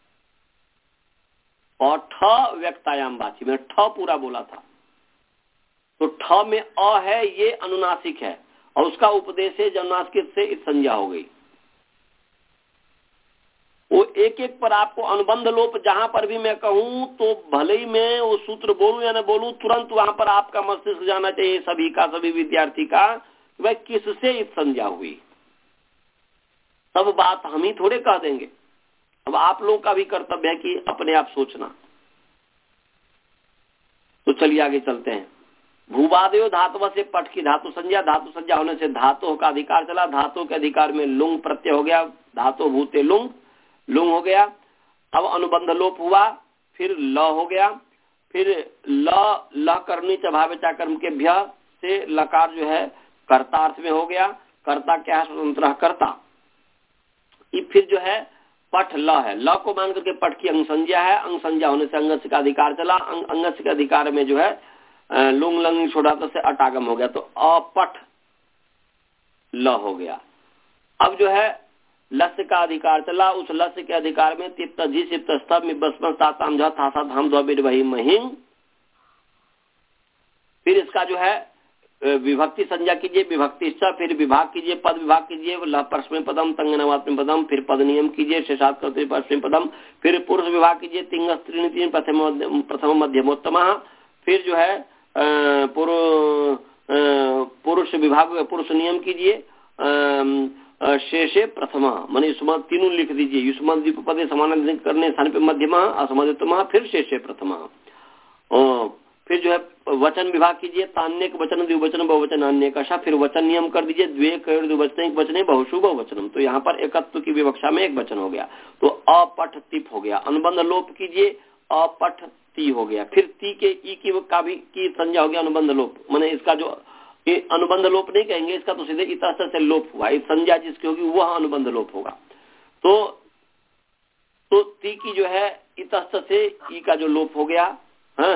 पठ व्यक्तायाम वाची, मैं ठ पूरा बोला था। तो ठ में अ है, ये अनुनासिक है और उसका उपदेश है जनुनासिक से संज्ञा हो गई। वो एक एक पर आपको अनुबंध लोप जहां पर भी मैं कहूं तो भले ही मैं वो सूत्र बोलूं या न बोलूं, तुरंत वहां पर आपका मस्तिष्क जाना चाहिए सभी का, सभी विद्यार्थी का, वह किससे इत संज्ञा हुई। सब बात हम ही थोड़े कह देंगे। अब आप लोगों का भी कर्तव्य है कि अपने आप सोचना। तो चलिए आगे चलते हैं। भूवादयो धातु से पट की धातु संज्ञा, धातु संज्ञा होने से धातु का अधिकार चला। धातु के अधिकार में लुंग प्रत्यय हो गया, धातु भूते लुंग, लुंग हो गया। अब अनुबंध लोप हुआ, फिर ल हो गया, फिर ल ल करनी चभाविता कर्म के भ्य से लकार जो है कर्तार्थ में हो गया। कर्ता क्या है? स्वतंत्र कर्ता। फिर जो है पठ ल है, ल को मान करके पठ की अंग संज्ञा है। अंग संज्ञा होने से अंगस्य का अधिकार चला। अंग अंगस्य के अधिकार में जो है लुंग लंग छोड़ा से अटागम हो गया, तो अपठ ल हो गया। अब जो है लस्य का अधिकार चला। उस लस्य के अधिकार में तिप्त जी सिप्त स्तभ मिबस्म साताम झ थासा धाम द्वबिड वही महिंग। फिर इसका जो है विभक्ति संज्ञा कीजिए, विभक्ति स, फिर विभाग कीजिए, पद विभाग कीजिए, परस्मै पदम तंगनवात्म पदम, फिर पद नियम कीजिए, शेषात करते परस्मै पदम, फिर पुरुष विभाग कीजिए, तिंग स्त्रीण तीन प्रथम प्रथम मध्यमोत्तम, फिर जो है पुरुष विभाग पुरुष नियम कीजिए, शेषे प्रथम माने युष्म तीनों लिख दीजिए। युष्म द्वीप पदे समान करने स्थान पे मध्यम असमोत्तम, फिर शेषे प्रथम। फिर जो है वचन विभाग कीजिए, तान्यक वचन द्विवचन बहुवचन अन्य कशा, फिर वचन नियम कर दीजिए, द्वे कयोर द्विवचन वचने बहुशु बहुवचनम। तो यहाँ पर एकत्व की विवक्षा में एक वचन हो गया, तो अपठ तिप हो गया। अनुबंध लोप कीजिए, अपठ ती हो गया। फिर ती के ई की का भी की संज्ञा हो गया अनुबंध लोप, माने इसका जो अनुबंध लोप नहीं कहेंगे, इसका तो सीधे इतस्त से लोप हुआ। इस संज्ञा जिसकी होगी वह अनुबंध लोप होगा। तो तो ती की जो है इतस्त से ई का जो लोप हो गया है,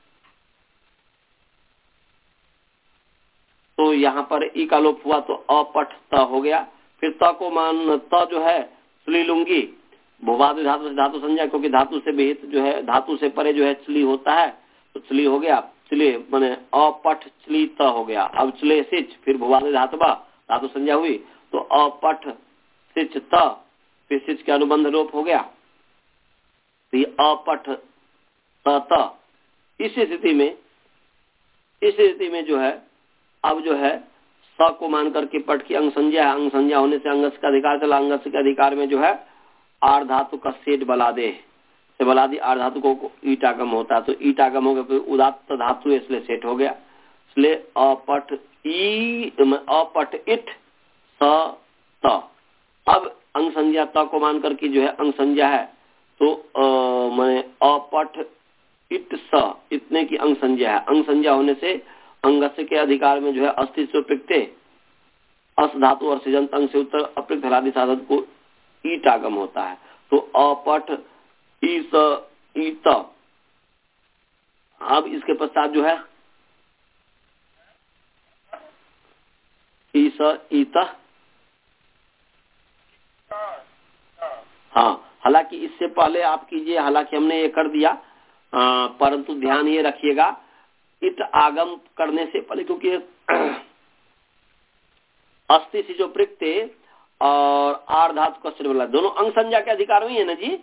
तो यहाँ पर ई का लोप हुआ तो अपठ त हो गया। फिर त को मान त जो है स्त्रीलिंगी भूवादि धातु से धातु संज्ञा, क्योंकि धातु से विहित जो है धातु से परे जो है चली होता है, तो चली हो गया। चले माने अपठ चली त हो गया। अब चले सिच, फिर भूवादि धातु धातु संज्ञा हुई तो अपठ सिच त, फिर सिच के अनुबंध लोप हो गया, तो अपठ त त। इस स्थिति में इस स्थिति में जो है अब जो है स को मान करके पट की अंग संज्ञा है। अंग संज्ञा होने से अंगस का अधिकार चला। अंगस के अधिकार में जो है आर धातु का सेठ बलादे से बलादी आर धातु को ईटागम होता है, तो ईटागम हो गया, फिर उदात्त धातु इसलिए सेठ हो गया। इसलिए अपट ई अपट इट स त। अब अंग संज्ञा त को मान करके जो है अंग संज्ञा है, तो मैंने अपट इट स इतने की अंग संज्ञा है। अंग संज्ञा होने से अंगस्य के अधिकार में जो है अस्तित्व प्रत्यय अस धातु और सिजंत अंग से उत्तर अप्रयुक्त हलादि साधन को ईट आगम होता है, तो अपठ ई स ई त। अब इसके पश्चात जो है ई स ई त। हाँ, हालांकि इससे पहले आप कीजिए, हालांकि हमने ये कर दिया, आ, परंतु ध्यान ये रखिएगा इत आगम करने से पहले, क्योंकि अस्थि से जो प्रत्यय और आर धातु का सिर वाला दोनों अंग संज्ञा के अधिकार में ही है ना जी।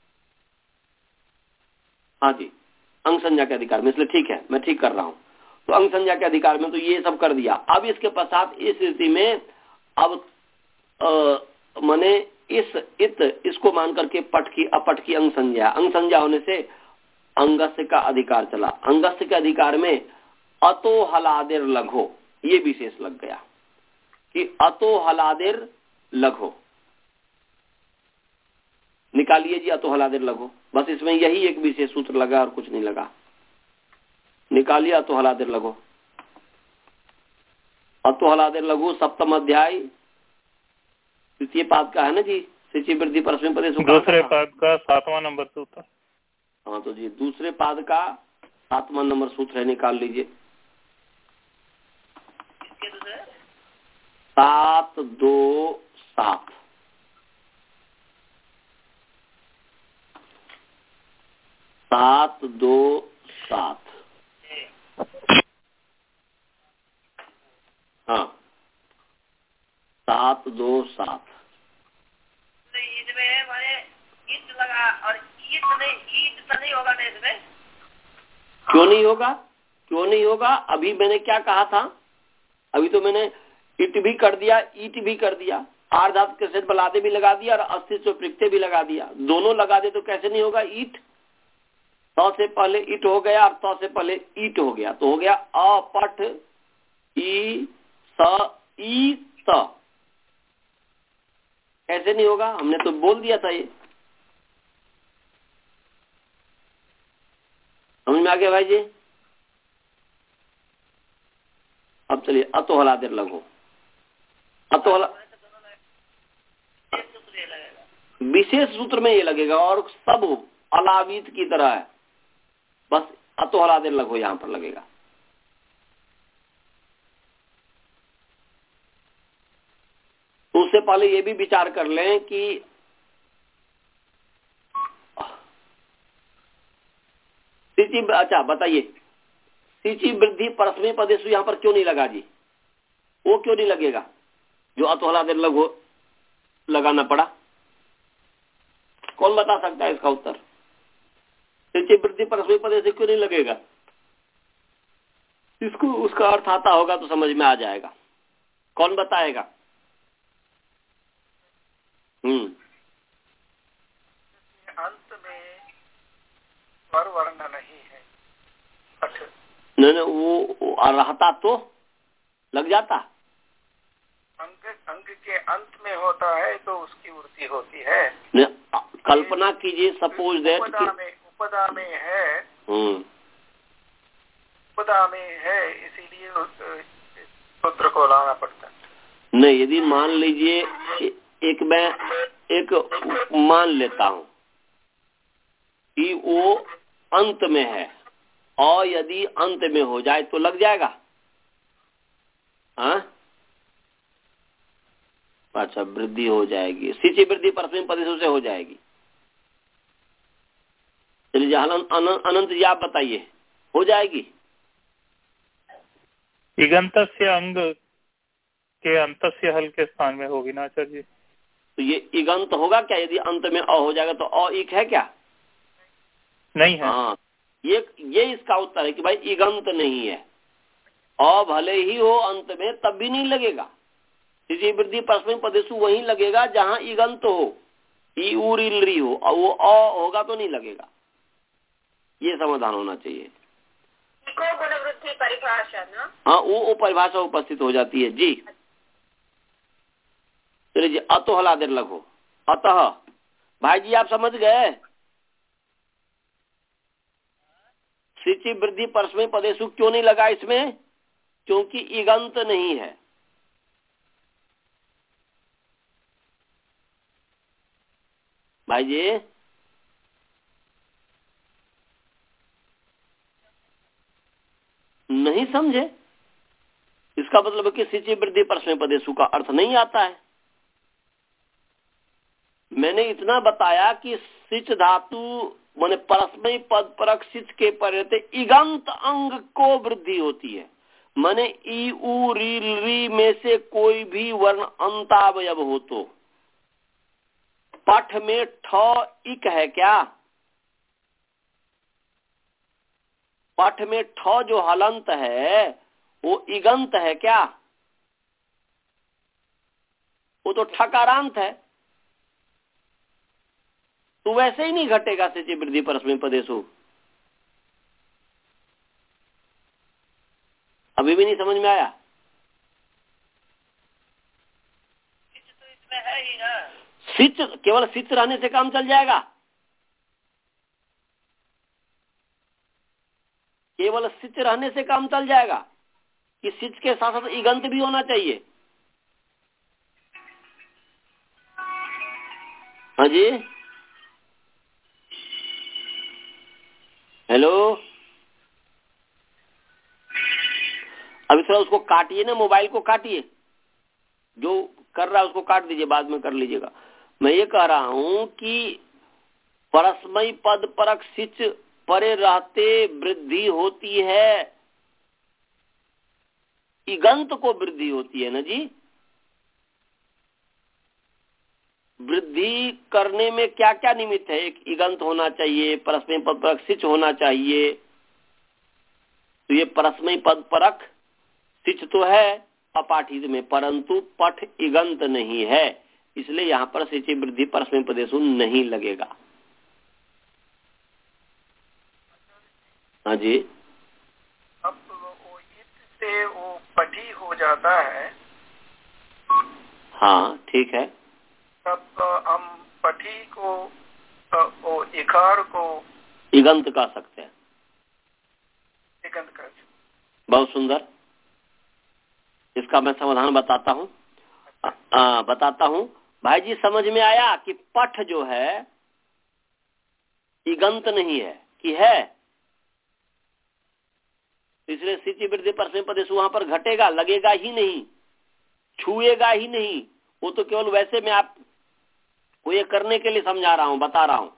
हाँ जी, अंग संज्ञा के अधिकार में, इसलिए ठीक है, मैं ठीक कर रहा हूँ। तो अंग संज्ञा के अधिकार में तो ये सब कर दिया। अब इसके पश्चात इस स्थिति में अब माने इस इत इसको मान करके पट की अपट की अंग संज्ञा, अंग संज्ञा होने से अंगस्य का अधिकार चला। अंगस्य के अधिकार में अतो हलादेर लघो, ये विशेष लग गया कि अतो हलादेर लघो। निकालिए जी अतो हलादेर लघो, बस इसमें यही एक विशेष सूत्र लगा और कुछ नहीं लगा। निकालिए अतो हलादेर लघो। अतो हलादेर लघु सप्तम अध्याय तृतीय पाद का है ना जी, सिंची वृद्धि परस्मै पदे दूसरे पाद का सातवां नंबर सूत्र। हाँ तो जी दूसरे पाद का सातवां नंबर सूत्र है, निकाल लीजिए। सात दो सात सात दो सात हाँ सात दो सात। इसमें हमारे और ईट नहीं, ईट तो नहीं होगा नहीं इसमें? क्यों नहीं होगा? क्यों नहीं होगा? अभी मैंने क्या कहा था? अभी तो मैंने इट भी कर दिया, ईट भी कर दिया, आर धातु के साथ बलादे भी लगा दिया और अस्तित्व प्रत्यय भी लगा दिया। दोनों लगा दे तो कैसे नहीं होगा? ईट, तो से पहले इट हो गया और तो से पहले ईट हो गया, तो हो गया अपठ ई स ई त। कैसे नहीं होगा? हमने तो बोल दिया था। ये समझ में आ गया भाई जी? अब चलिए अतो हला देर लगो। अतो हला विशेष सूत्र में ये लगेगा और सब अलावित की तरह है, बस अतो हला देर लगो यहां पर लगेगा। तो उससे पहले ये भी विचार कर लें कि सिची, अच्छा बताइए, सिची वृद्धि परस्मय पदेशु यहां पर क्यों नहीं लगा जी? वो क्यों नहीं लगेगा जो अतोहला देर लगो लगाना पड़ा? कौन बता सकता है इसका उत्तर? सिची वृद्धि परस्मय पदेशु क्यों नहीं लगेगा? इसको उसका अर्थ आता होगा तो समझ में आ जाएगा। कौन बताएगा? हम्म अंत में स्वर वर्ण नहीं है। नहीं नहीं, वो, वो रहता तो लग जाता। अंक अंक के अंत में होता है तो उसकी वृद्धि होती है। कल्पना कीजिए, सपोज दैट उपदा में उपदा में है, हम्म उपदा में है, इसीलिए सूत्र को लाना पड़ता है। नहीं, यदि मान लीजिए एक मैं एक मान लेता हूं कि वो अंत में है और यदि अंत में हो जाए तो लग जाएगा। हाँ अच्छा, वृद्धि हो जाएगी, सिची वृद्धि परस्मय पदेशु से हो जाएगी। चलिए अनंत जी आप बताइए, हो जाएगी? इगंतस्य अंग के अंतस्य हल के स्थान में होगी ना आचार्य जी? तो ये इगंत होगा क्या यदि अंत में अ हो जाएगा? तो अ एक है क्या? नहीं है। हाँ, ये ये इसका उत्तर है कि भाई इगंत नहीं है। अ भले ही हो अंत में तब भी नहीं लगेगा। सिची वृद्धि परस्मय पदेशु वहीं लगेगा जहां इगंत हो, ई उर इलरी हो, और वो अ होगा तो नहीं लगेगा। ये समाधान होना चाहिए। गुणवृद्धि परिभाषा ना? हाँ, वो, वो परिभाषा उपस्थित हो जाती है जी। चलिए जी, अतो हला देर लगो। अतः भाई जी आप समझ गए? सिची वृद्धि परस्मय पदेशु क्यों नहीं लगा इसमें? क्योंकि इगंत नहीं है। भाई जी नहीं समझे? इसका मतलब है कि सिची वृद्धि परस्मय पदेशु का अर्थ नहीं आता है। मैंने इतना बताया कि सिच धातु माने परस्मय पद परक सिच के परिवर्ते इगंत अंग को वृद्धि होती है। माने ई उ री री में से कोई भी वर्ण अंतावयव हो तो पठ में ठ इक है क्या? पठ में ठ जो हलंत है वो इगंत है क्या? वो तो ठकारांत है। तो वैसे ही नहीं घटेगा सिची वृद्धि परस्मय पदेशु। अभी भी नहीं समझ में आया? तो इसमें है ही ना। सिच, केवल सिच रहने से काम चल जाएगा? केवल सिच रहने से काम चल जाएगा कि सिच के साथ साथ इगंत भी होना चाहिए? हाँ जी, हेलो, अभी थोड़ा उसको काटिए ना, मोबाइल को काटिए, जो कर रहा है उसको काट दीजिए, बाद में कर लीजिएगा। मैं ये कह रहा हूं कि परस्मय पद परक सिच परे रहते वृद्धि होती है, इगंत को वृद्धि होती है ना जी। वृद्धि करने में क्या क्या निमित्त है? एक इगंत होना चाहिए, परस्मय पद परक सिच होना चाहिए। तो ये परस्मय पद परक सिच तो है अपाठित में, परंतु पठ इगंत नहीं है, इसलिए यहाँ पर सिचि वृद्धि परस्मय पदेशु नहीं लगेगा। हाँ जी, अब वो इत से वो पठी हो जाता है। हाँ ठीक है। तब हम पठी को वो इकार को इगंत कह सकते हैं। इगंत कर सकते। बहुत सुंदर, इसका मैं समाधान बताता हूँ। बताता हूँ भाई जी, समझ में आया कि पठ जो है इगंत नहीं है कि है, इसलिए सिचि वृद्धि परस्मय पदेशु वहां पर घटेगा, लगेगा ही नहीं, छुएगा ही नहीं। वो तो केवल वैसे मैं आप को ये करने के लिए समझा रहा हूँ, बता रहा हूँ।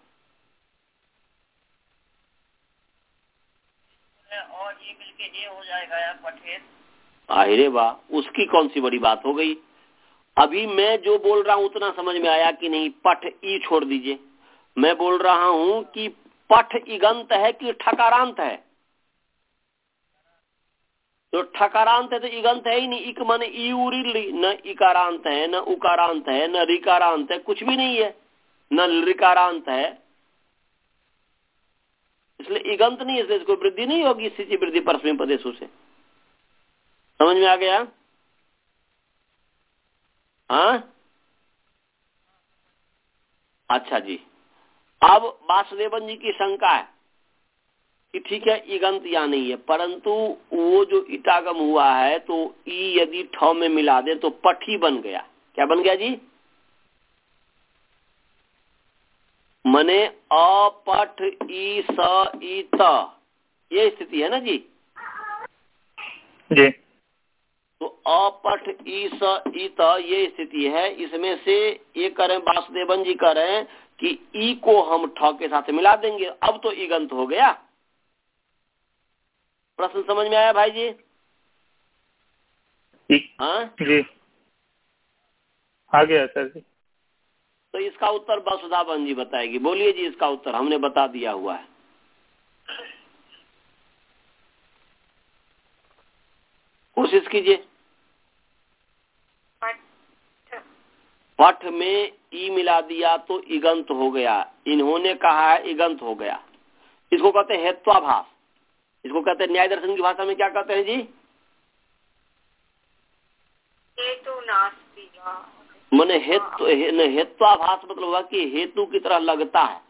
और ये मिलके ये हो जाएगा यार पठेर। अरे वाह, उसकी कौन सी बड़ी बात हो गई। अभी मैं जो बोल रहा हूँ उतना समझ में आया कि नहीं? पठ ई छोड़ दीजिए, मैं बोल रहा हूँ कि पठ इगंत है कि ठकारांत है। तो ठकारांत है तो इगंत है ही नहीं। इक माने ईउरी, न इकारांत है, न उकारांत है, न रिकारांत है, कुछ भी नहीं है, न रिकारांत है, इसलिए इगंत नहीं है, इसलिए इसको वृद्धि नहीं होगी सिचि वृद्धि परस्मय पदेशु से। समझ में आ गया? हाँ अच्छा जी। अब वासुदेवन जी की शंका है कि ठीक है इगंत या नहीं है, परंतु वो जो इटागम हुआ है तो ई यदि ठ में मिला दे तो पठी बन गया। क्या बन गया जी? मने अपठ ई स ई त, ये स्थिति है ना जी? जी। तो अपठ ई स ई त ये स्थिति है। इसमें से ये करें, वासुदेवन जी कह रहे हैं कि ई को हम ठ के साथ मिला देंगे, अब तो इगंत हो गया। प्रश्न समझ में आया भाई जी? हाँ जी, आ गया सर जी। तो इसका उत्तर वसुधावन जी बताएगी। बोलिए जी, इसका उत्तर हमने बता दिया हुआ है। कोशिश कीजिए। पठ में ई मिला दिया तो इगंत हो गया। इन्होंने कहा है इगंत हो गया। इसको कहते हैं हेत्वाभास। इसको कहते हैं न्याय दर्शन की भाषा में क्या कहते हैं जी? हेतु नास्ति। माने हेतु हेत्वाभास मतलब हुआ कि हेतु की तरह लगता है,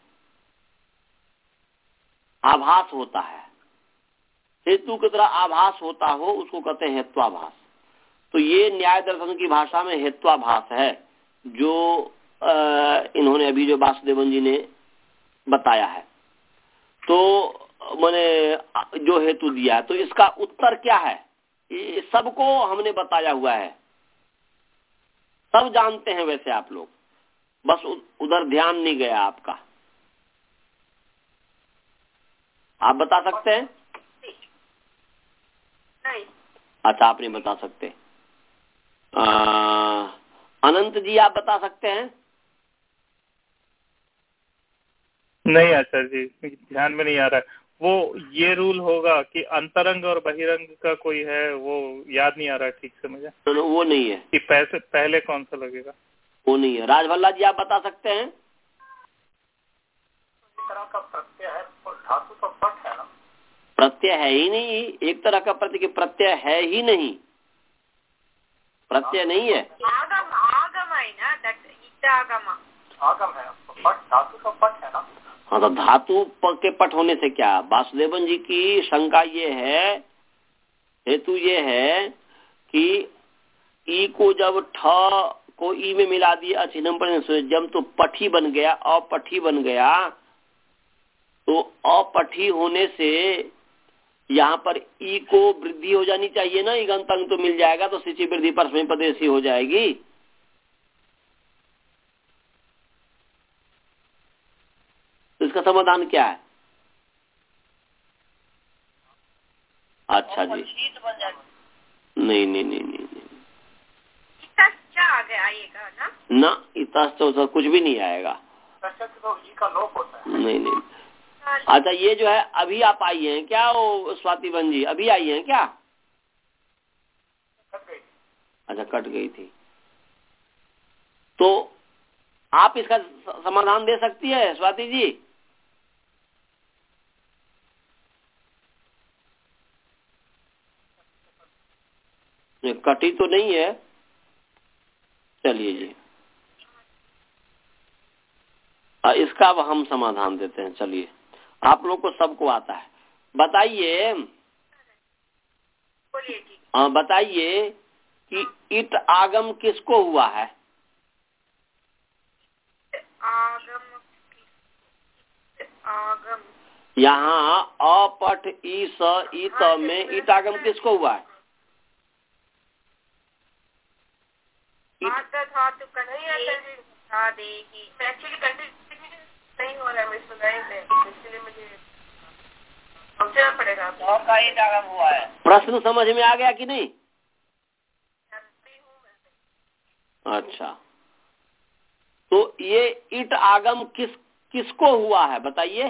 आभास होता है, हेतु की तरह आभास होता हो, उसको कहते हैं हेत्वाभास। तो ये न्याय दर्शन की भाषा में हेत्वाभास है, जो आ, इन्होंने अभी जो वासुदेवन जी ने बताया है। तो मैंने जो हेतु दिया है, तो इसका उत्तर क्या है? ये सबको हमने बताया हुआ है, सब जानते हैं वैसे आप लोग, बस उधर ध्यान नहीं गया आपका। आप बता सकते हैं? नहीं। अच्छा, आप नहीं बता सकते। आ, अनंत जी आप बता सकते हैं? नहीं आचार्य जी, ध्यान में नहीं आ रहा है। वो ये रूल होगा कि अंतरंग और बहिरंग का कोई है, वो याद नहीं आ रहा है ठीक से मुझे। तो वो नहीं है कि पैसे पहले कौन सा लगेगा, वो नहीं है। राजभल्ला जी आप बता सकते हैं? तरह का प्रत्यय है, धातु तो पठ है ना। प्रत्यय है ही नहीं, एक तरह का प्रत्यय प्रत्यय है ही नहीं, प्रत्यय नहीं है। आगम आगम है ना, आगम आगम है, पठ धातु तो पठ है ना। हाँ तो धातु के पठ होने से क्या? वासुदेवन जी की शंका ये है, हेतु ये है कि ई को जब ठ को ई में मिला दिया चिन्हम पर जब तो पठी बन गया, अपठी बन गया, तो अपठी होने से यहाँ पर ई को वृद्धि हो जानी चाहिए ना, इगंत अंग तो मिल जाएगा, तो सिचि वृद्धि परस्मय पदेशी हो जाएगी। तो इसका समाधान क्या है? अच्छा जी, नहीं नहीं नहीं नहीं नहीं क्या आगे आएगा ना? ना इतः कुछ भी नहीं आएगा। तो ई का लोप होता है। नहीं नहीं। अच्छा ये जो है अभी आप आई हैं क्या वो स्वाति बहन जी, अभी आई हैं क्या? कट गई। अच्छा कट गई थी। तो आप इसका समाधान दे सकती है स्वाति जी? कटी तो नहीं है। चलिए जी आ, इसका अब हम समाधान देते हैं। चलिए आप लोग को सबको आता है, बताइए। हाँ बताइए कि इत आगम किसको हुआ है? आगम आगम यहाँ अपठ ई स इत में इत आगम किसको हुआ है? धातु नहीं हो रहा है, इसलिए मुझे सोचना पड़ेगा। का ईट आगम हुआ है। प्रश्न समझ में आ गया कि नहीं? अच्छा तो ये ईट आगम किस किसको हुआ है बताइए?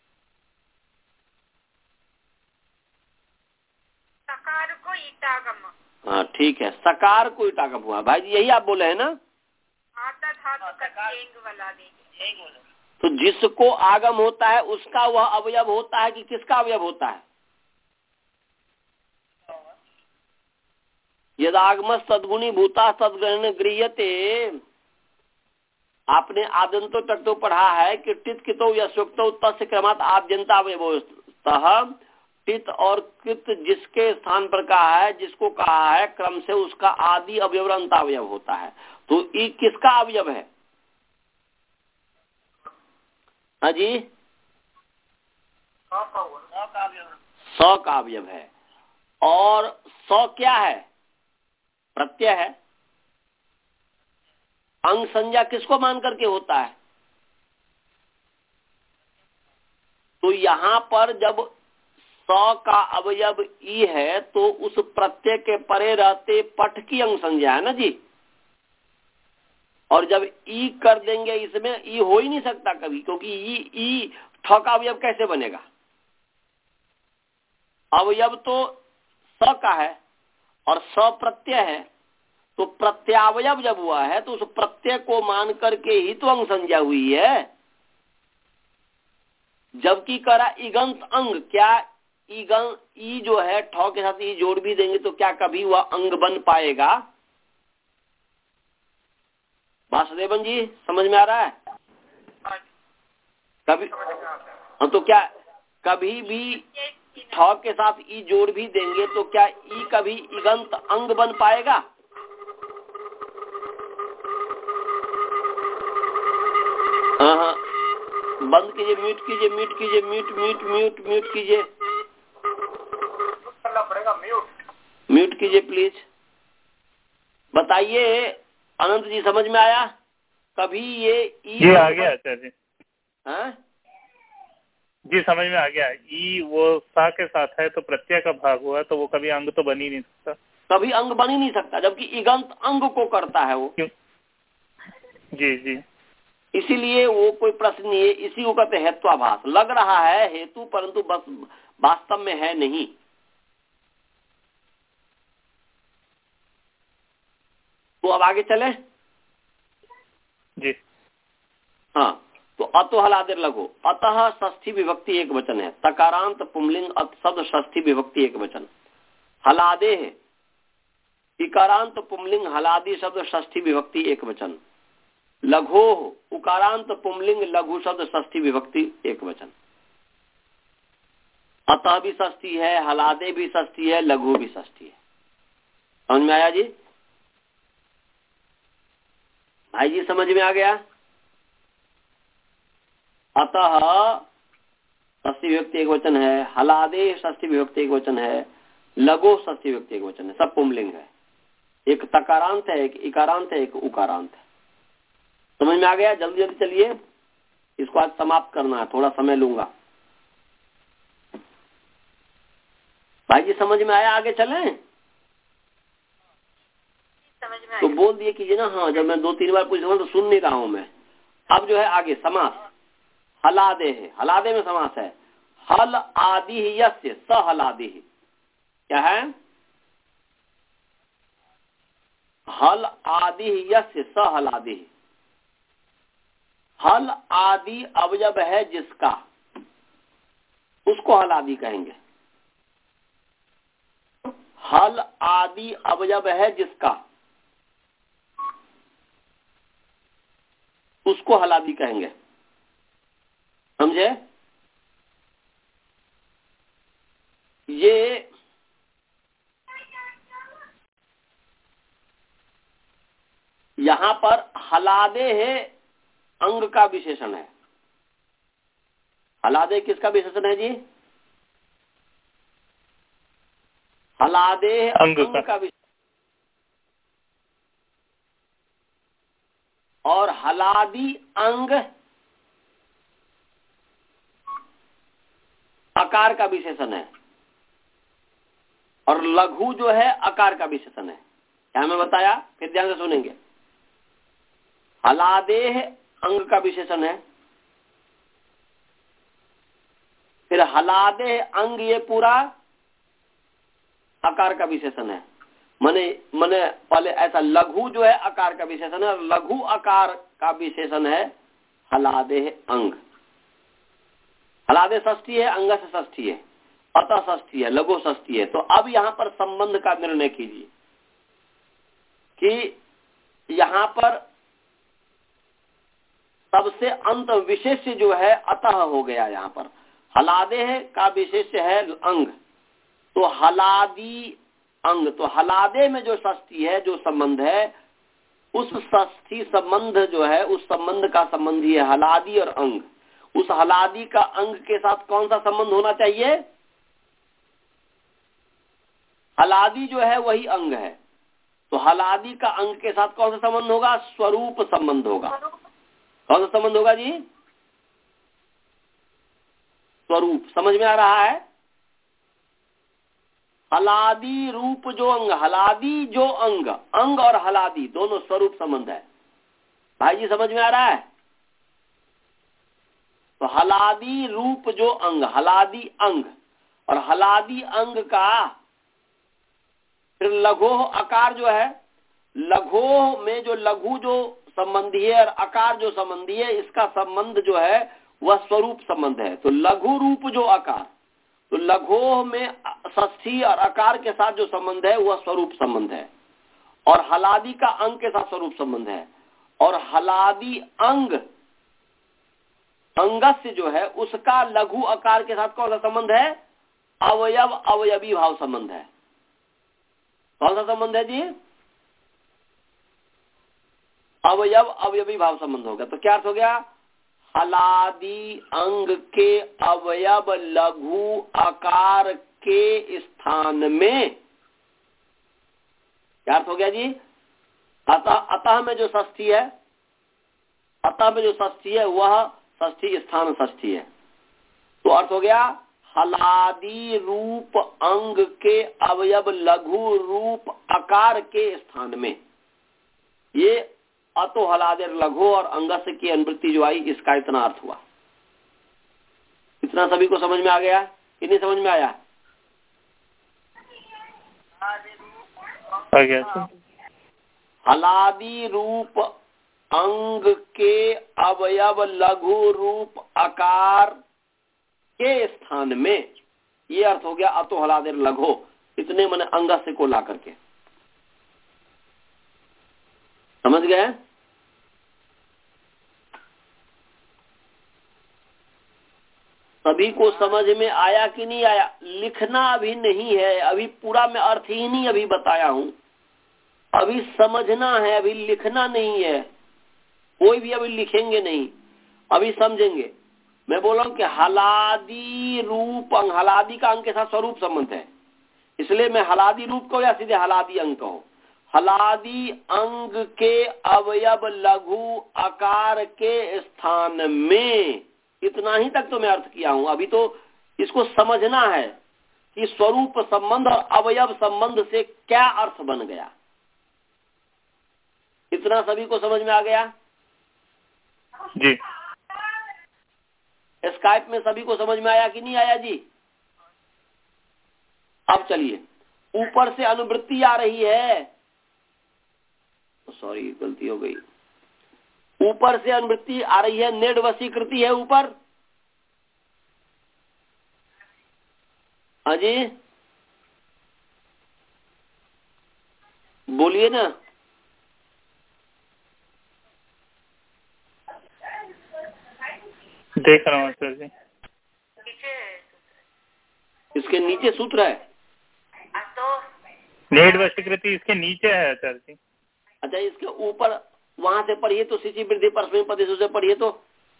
सकार को ईटागम। हाँ ठीक है, सकार को ईट आगम हुआ। भाई जी यही आप बोले हैं ना? आता धातु का एंग वाला देंगे। यही बोलो। तो जिसको आगम होता है उसका वह अवयव होता है कि किसका अवयव होता है? यदागम सद्गुणी भूता सद्ग्रहण गृह्यते। आपने आद्यंतो तक तो पढ़ा है कि टित कितो यशोक्तो तस्य क्रमात् आद्यंता अवयवस्तः। टित और कृत जिसके स्थान पर कहा है, जिसको कहा है क्रम से, उसका आदि अवयव अंत अवयव होता है। तो ई किसका अवयव है? हाँ जी सौ का अवयव है। और सौ क्या है? प्रत्यय है। अंग संज्ञा किसको मान करके होता है? तो यहाँ पर जब सौ का अवयव ई है तो उस प्रत्यय के परे रहते पठ की अंग संज्ञा है ना जी। और जब ई कर देंगे इसमें, ई हो ही नहीं सकता कभी, क्योंकि ई ई ठ का अवयव कैसे बनेगा? अवयव तो स का है और स प्रत्यय है, तो प्रत्यावयव जब हुआ है तो उस प्रत्यय को मान करके ही तो अंग संज्ञा हुई है। जबकि करा इगंत अंग, क्या इगं ई जो है ठ के साथ ई जोड़ भी देंगे तो क्या कभी वह अंग बन पाएगा? वासुदेवन जी समझ में आ रहा है? कभी हाँ तो क्या कभी भी ठ के साथ ई जोड़ भी देंगे तो क्या ई कभी इगंत अंग बन पाएगा? हाँ हाँ बंद कीजिए, म्यूट कीजिए, म्यूट कीजिए, म्यूट म्यूट म्यूट म्यूट कीजिए, करना पड़ेगा म्यूट। म्यूट कीजिए प्लीज। बताइए अनंत जी समझ में आया? कभी ये ई ये आ गया सर जी। हाँ जी समझ में आ गया। ई वो सा के साथ है तो प्रत्यय का भाग हुआ तो वो कभी अंग तो बन ही नहीं सकता। कभी अंग बन ही नहीं सकता, जबकि इगंत अंग को करता है वो। क्यों? जी जी इसीलिए वो कोई प्रश्न नहीं है। इसी को कहते हेत्वाभास। लग रहा है हेतु परंतु बस वास्तव में है नहीं। तो अब आगे चले जी। हाँ तो अतो हलादेर लघु। अतः षष्ठी विभक्ति एक वचन है। तकारांत पुंलिंग अत शब्द षष्ठी विभक्ति एक वचन। हलादे है इकारांत पुंलिंग हलादी शब्द षष्ठी विभक्ति एक वचन। लघो उकारांत पुंलिंग लघु शब्द षष्ठी विभक्ति एक वचन। अतः भी षष्ठी है, हलादे भी षष्ठी है, लघु भी षष्ठी है। समझ में आया जी? भाई जी समझ में आ गया? अतः षष्ठी विभक्ति एक वचन है, हलादे षष्ठी विभक्ति एक वचन है, लघु षष्ठी विभक्ति एक वचन है। सब पुंलिंग है। एक तकारांत है, एक इकारांत है, एक उकारांत है। समझ में आ गया? जल्दी जल्दी चलिए, इसको आज समाप्त करना है, थोड़ा समय लूंगा। भाई जी समझ में आया? आगे चलें? समझ में तो बोल दिए कीजिए ना। हाँ, जब मैं दो तीन बार पूछ रहा हूँ तो सुन नहीं रहा हूँ मैं। अब जो है आगे समास हलादे है, हलादे में समास है हल आदि ही यस्य स हलादि ही। क्या है? हल आदि ही यस्य स हलादि ही। हल आदि अवयव है जिसका, उसको हलादि कहेंगे। हल आदि अवयव है जिसका, उसको हलादि कहेंगे। समझे? ये यहां पर हलादे है अंग का विशेषण है। हलादे किसका विशेषण है जी? हलादे अंग, अंग का विशेषण। और हलादि अंग आकार का विशेषण है। और लघु जो है आकार का विशेषण है। क्या मैं बताया? फिर ध्यान से सुनेंगे। हलादेह अंग का विशेषण है, फिर हलादे अंग ये पूरा आकार का विशेषण है। मने मने पहले ऐसा लघु जो है आकार का विशेषण है और लघु आकार का विशेषण है हलादेह अंग। हलादे षष्ठी है, अंग से षष्ठी है, अतः षष्ठी है, लघु षष्ठी है। तो अब यहां पर संबंध का निर्णय कीजिए कि यहां पर सबसे अंत विशेष जो है अतः हो गया। यहां पर हलादे का विशेष है अंग, तो हलादी अंग, तो हलादे में जो षष्ठी है, जो संबंध है, उस षष्ठी संबंध जो है, उस संबंध का संबंध ही है हलादी और अंग। उस हलादी का अंग के साथ कौन सा संबंध होना चाहिए? हलादी जो है वही अंग है, तो हलादी का अंग के साथ कौन सा संबंध होगा? स्वरूप संबंध होगा। कौन सा संबंध होगा जी? स्वरूप। समझ में आ रहा है? हलादी रूप जो अंग, हलादी जो अंग, अंग और हलादी दोनों स्वरूप संबंध है। भाई जी समझ में आ रहा है? तो हलादी रूप जो अंग, हलादी अंग, और हलादी अंग का फिर लघोह आकार जो है, लघोह में जो लघु जो संबंधी है और आकार जो संबंधी है, इसका संबंध जो है वह स्वरूप संबंध है। तो लघु रूप जो आकार, तो लघोह में षष्ठी और आकार के साथ जो संबंध है वह स्वरूप संबंध है, और हलादी का अंग के साथ स्वरूप संबंध है। और हलादी अंग, अंगस्य जो है उसका लघु आकार के साथ कौन सा संबंध है? अवयव अवयवी भाव संबंध है। कौन सा संबंध है जी? अवयव अवयवी भाव संबंध हो गया। तो क्या अर्थ हो गया? हलादी अंग के अवयव लघु आकार के स्थान में। क्या अर्थ हो गया जी? अतः अतः में जो षष्ठी है, अतः में जो षष्ठी है वह षष्ठी स्थान षष्ठी है। तो अर्थ हो गया हलादी रूप अंग के अवयव लघु रूप आकार के स्थान में। ये अतो हलादे लघु और अंगस की अनुवृत्ति जो आई, इसका इतना अर्थ हुआ। इतना सभी को समझ में आ गया कि नहीं समझ में आया? आ गया सर। हलादी रूप अंग के अवयव लघु रूप आकार के स्थान में, ये अर्थ हो गया अतो हलादे लघु। इतने मैंने अंगस को ला करके, समझ गए? सभी को समझ में आया कि नहीं आया? लिखना अभी नहीं है, अभी पूरा मैं अर्थ ही नहीं अभी बताया हूं। अभी समझना है, अभी लिखना नहीं है। कोई भी अभी लिखेंगे नहीं, अभी समझेंगे। मैं बोल रहा हूं कि हलादी रूप अंग, हलादी का अंग के साथ स्वरूप संबंध है, इसलिए मैं हलादी रूप कहो या सीधे हलादी अंग कहो। हलादी अंग के अवयव लघु आकार के स्थान में, इतना ही तक तो मैं अर्थ किया हूं। अभी तो इसको समझना है कि स्वरूप संबंध और अवयव संबंध से क्या अर्थ बन गया। इतना सभी को समझ में आ गया? जी। स्काइप में सभी को समझ में आया कि नहीं आया जी? अब चलिए, ऊपर से अनुवृत्ति आ रही है, सॉरी गलती हो गई, ऊपर से अनुवृत्ति आ रही है, नेड वशीकृति है ऊपर। हाँ जी बोलिए ना। देख रहा हूँ सर जी। इसके नीचे सूत्र है तो नेड वशीकृति इसके नीचे है सर जी। अच्छा, इसके ऊपर वहां से पढ़िए तो सिचि वृद्धि परस्मै पदेशु से पढ़िए तो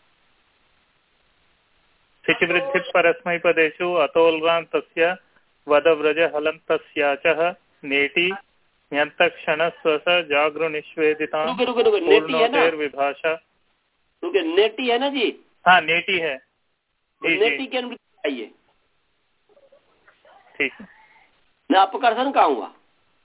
सिचि वृद्धि परस्मै पदेशु अतोल्वान्तस्य वदव्रज हलन्तस्याचः नेति ण्यन्तक्षण स्वस जागृनिष्वेदिता रुके रुके रुके नेटी है ना, विभाषा। रुके नेटी है ना जी? हाँ नेटी है तो जी, नेटी जी। की अनुवृत्ति आइए। ठीक है। मैं अपकर्षण का हूँ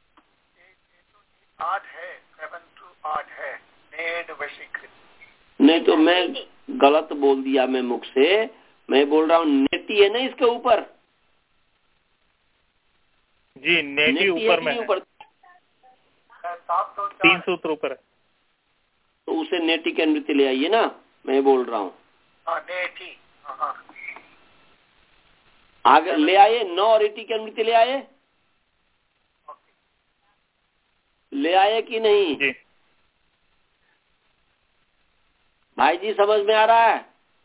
आठ है, सेवन टू आठ है नेड वशीकृत। नहीं तो मैं गलत बोल दिया मैं मुख से, मैं बोल रहा हूँ नेटी है ना इसके ऊपर जी। नेटी ऊपर में है, ऊपर तीन सूत्र ऊपर है, तो उसे नेटी की अनुवृत्ति ले आइए ना, मैं बोल रहा हूँ। नेटी आगे ले आए, नौ और एटी की अनुवृत्ति ले आए, ले आए कि नहीं जी। भाई जी? समझ में आ रहा है?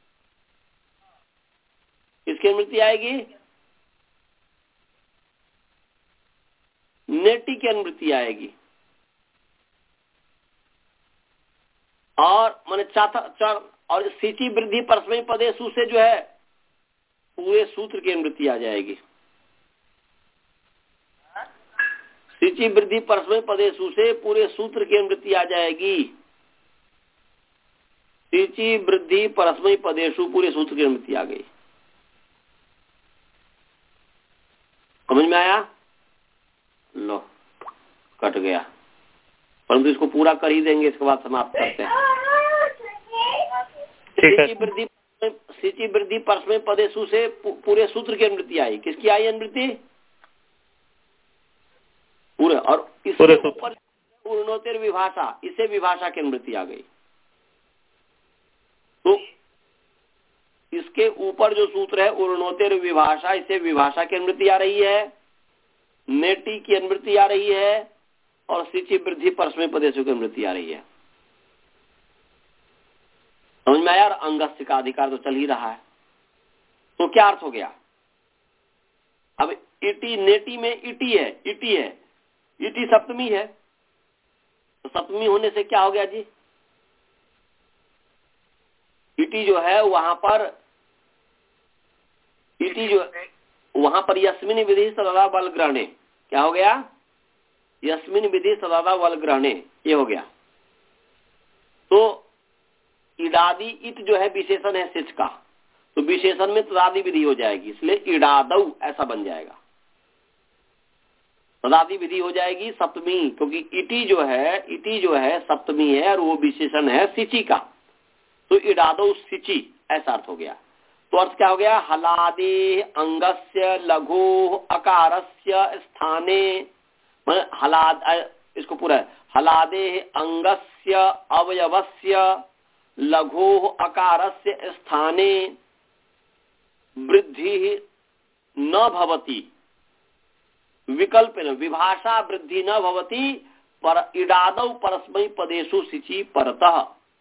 किसकी अनुवृत्ति आएगी? नेटी की अनुवृत्ति आएगी। और मैंने चाथा चार और सिचि वृद्धि परस्मै पदेशु से जो है पूरे सूत्र की अनुवृत्ति आ जाएगी। सिचि वृद्धि परस्मै पदेशु से पूरे सूत्र की अनुवृत्ति आ जाएगी। सिचि वृद्धि परस्मै पदेशु पूरे सूत्र की अनुवृत्ति आ गई। समझ में आया? लो कट गया, परंतु इसको पूरा कर ही देंगे, इसके बाद समाप्त करते हैं। सिचि वृद्धि सिचि वृद्धि परस्मै पदेशु से पूरे सूत्र की अनुवृत्ति आई। किसकी आई अनुवृत्ति? पूरे। और इसके ऊपर उर्णोत्तर विभाषा, इसे विभाषा की अनुवृत्ति आ गई। तो इसके ऊपर जो सूत्र है उर्णोत्तर विभाषा, इसे विभाषा की अनुवृत्ति आ रही है, नेटी की अनुवृत्ति आ रही है, और सिचि वृद्धि परस्मै पदेशु की अनुवृत्ति आ रही है। समझ में आया? अंगस्य का अधिकार तो चल ही रहा है। तो क्या अर्थ हो गया? अब इटी नेटी में इटी है, इटी है, इटी सप्तमी है, तो सप्तमी होने से क्या हो गया जी? इटी जो है वहां पर इटी जो वहां पर यस्मिन विधि सदा बल ग्रहणे, क्या हो गया? यस्मिन विधि सदा बल ग्रहणे, ये हो गया। तो इडादी इत जो है विशेषण है सिच का, तो विशेषण में तदादि विधि हो जाएगी, इसलिए इडादौ ऐसा बन जाएगा। तदादि विधि हो जाएगी सप्तमी, क्योंकि इटी जो है इटी जो है सप्तमी है और वो विशेषण है सिचि का, तो इडादौ सिचि ऐसा अर्थ हो गया। तो अर्थ क्या हो गया? हलादे अंगस्य लघु अकारस्य स्थाने, मतलब हलाद, इसको पूरा है, हलादे अंगस्य अवयवस्य लघु अकारस्य स्थाने वृद्धि न भवति, विकल्प न विभाषा वृद्धि न भवति, पर इडादौ परस्मै पदेशु सिचि परतः।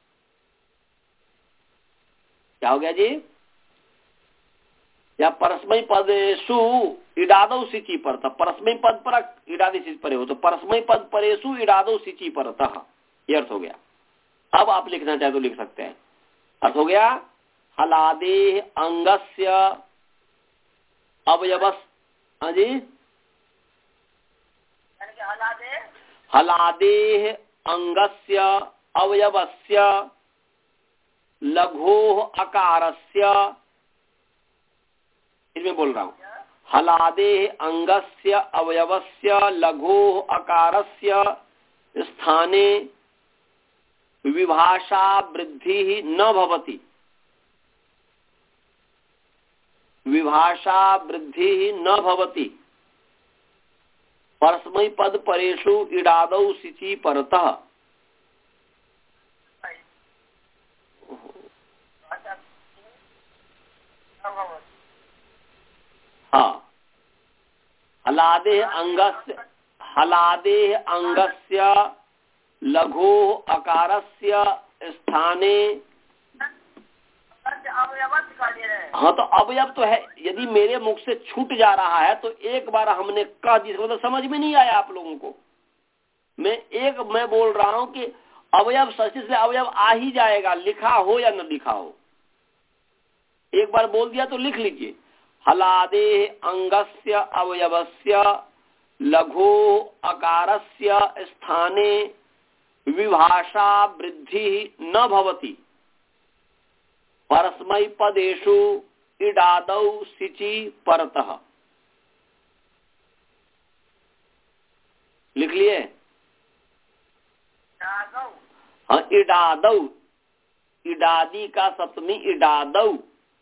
क्या हो गया जी? या परस्मै पदेशु इडादौ सिचि परतः, परस्मै पद पर इडादी सिचि परे हो, तो परस्मै पद परेशु इडादौ सिचि परतः, ये अर्थ हो गया। अब आप लिखना चाहे तो लिख सकते हैं। अर्थ हो गया हलादे अंगस्य अवयवस, हाँ जी, हलादे अंगस्य अवयवस्य लघो अकारस्य, इसमें बोल रहा हूं, हलादे अंगस्य अवयवस्य लघो अकारस्य स्थाने विभाषा वृद्धि न भवति, विभाषा वृद्धि न भवति परस्मै पद परेषु इडादौ सिचि परतः। हाँ, हलादे अंगस्य हलादे अंगस्य लघो अकारस्य स्थाने। हाँ, तो अवयव तो है, यदि मेरे मुख से छूट जा रहा है तो एक बार हमने कह दिया तो समझ में नहीं आया आप लोगों को। मैं एक मैं बोल रहा हूं कि अवयव षष्ठी से अवयव आ ही जाएगा, लिखा हो या न लिखा हो। एक बार बोल दिया तो लिख लीजिए, हलादे अंगस्य अवयवस्य लघो अकारस्य स्थाने विभाषा वृद्धि न भवति परस्मै पदेषु इडादौ सिचि परतः। लिख लिए? हाँ, इडादौ, इडादी का सप्तमी इडादौ।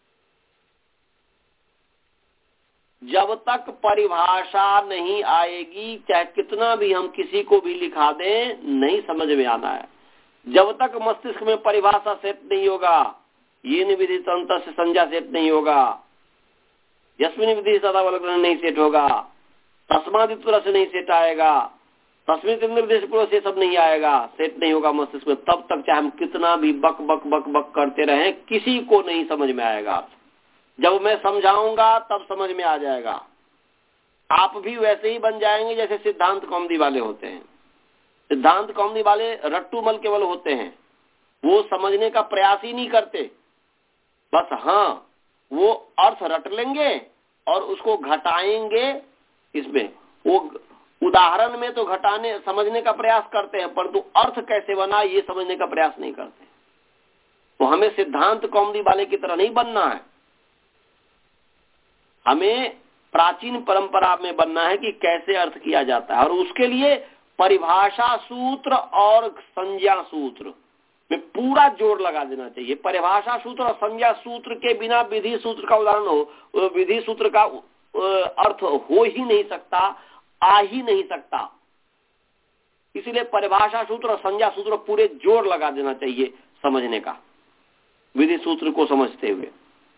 जब तक परिभाषा नहीं आएगी, चाहे कितना भी हम किसी को भी लिखा दें, नहीं समझ में आना है। जब तक मस्तिष्क में परिभाषा सेट नहीं होगा, ये विधि तंत्र से संज्ञा सेट नहीं होगा, यस्मिन विधि सदा वलग्रहण नहीं सेट होगा, तस्मादित्वर से नहीं सेट आएगा, तस्मिन विधि से सब नहीं आएगा, सेट नहीं होगा मस्तिष्क में, तब तक चाहे हम कितना भी बक बक बक बक करते रहें, किसी को नहीं समझ में आएगा। जब मैं समझाऊंगा तब समझ में आ जाएगा। आप भी वैसे ही बन जाएंगे जैसे सिद्धांत कौमुदी वाले होते हैं। सिद्धांत कौमुदी वाले रट्टूमल केवल होते हैं, वो समझने का प्रयास ही नहीं करते। बस हाँ, वो अर्थ रट लेंगे और उसको घटाएंगे। इसमें वो उदाहरण में तो घटाने समझने का प्रयास करते हैं, परंतु अर्थ कैसे बना ये समझने का प्रयास नहीं करते। तो हमें सिद्धांत कौमुदी वाले की तरह नहीं बनना है, हमें प्राचीन परंपरा में बनना है कि कैसे अर्थ किया जाता है। और उसके लिए परिभाषा सूत्र और संज्ञा सूत्र में पूरा जोर लगा देना चाहिए। परिभाषा सूत्र और संज्ञा सूत्र के बिना विधि सूत्र का उदाहरण हो, विधि सूत्र का अर्थ हो ही नहीं सकता, आ ही नहीं सकता। इसलिए परिभाषा सूत्र और संज्ञा सूत्र पूरे जोर लगा देना चाहिए समझने का, विधि सूत्र को समझते हुए।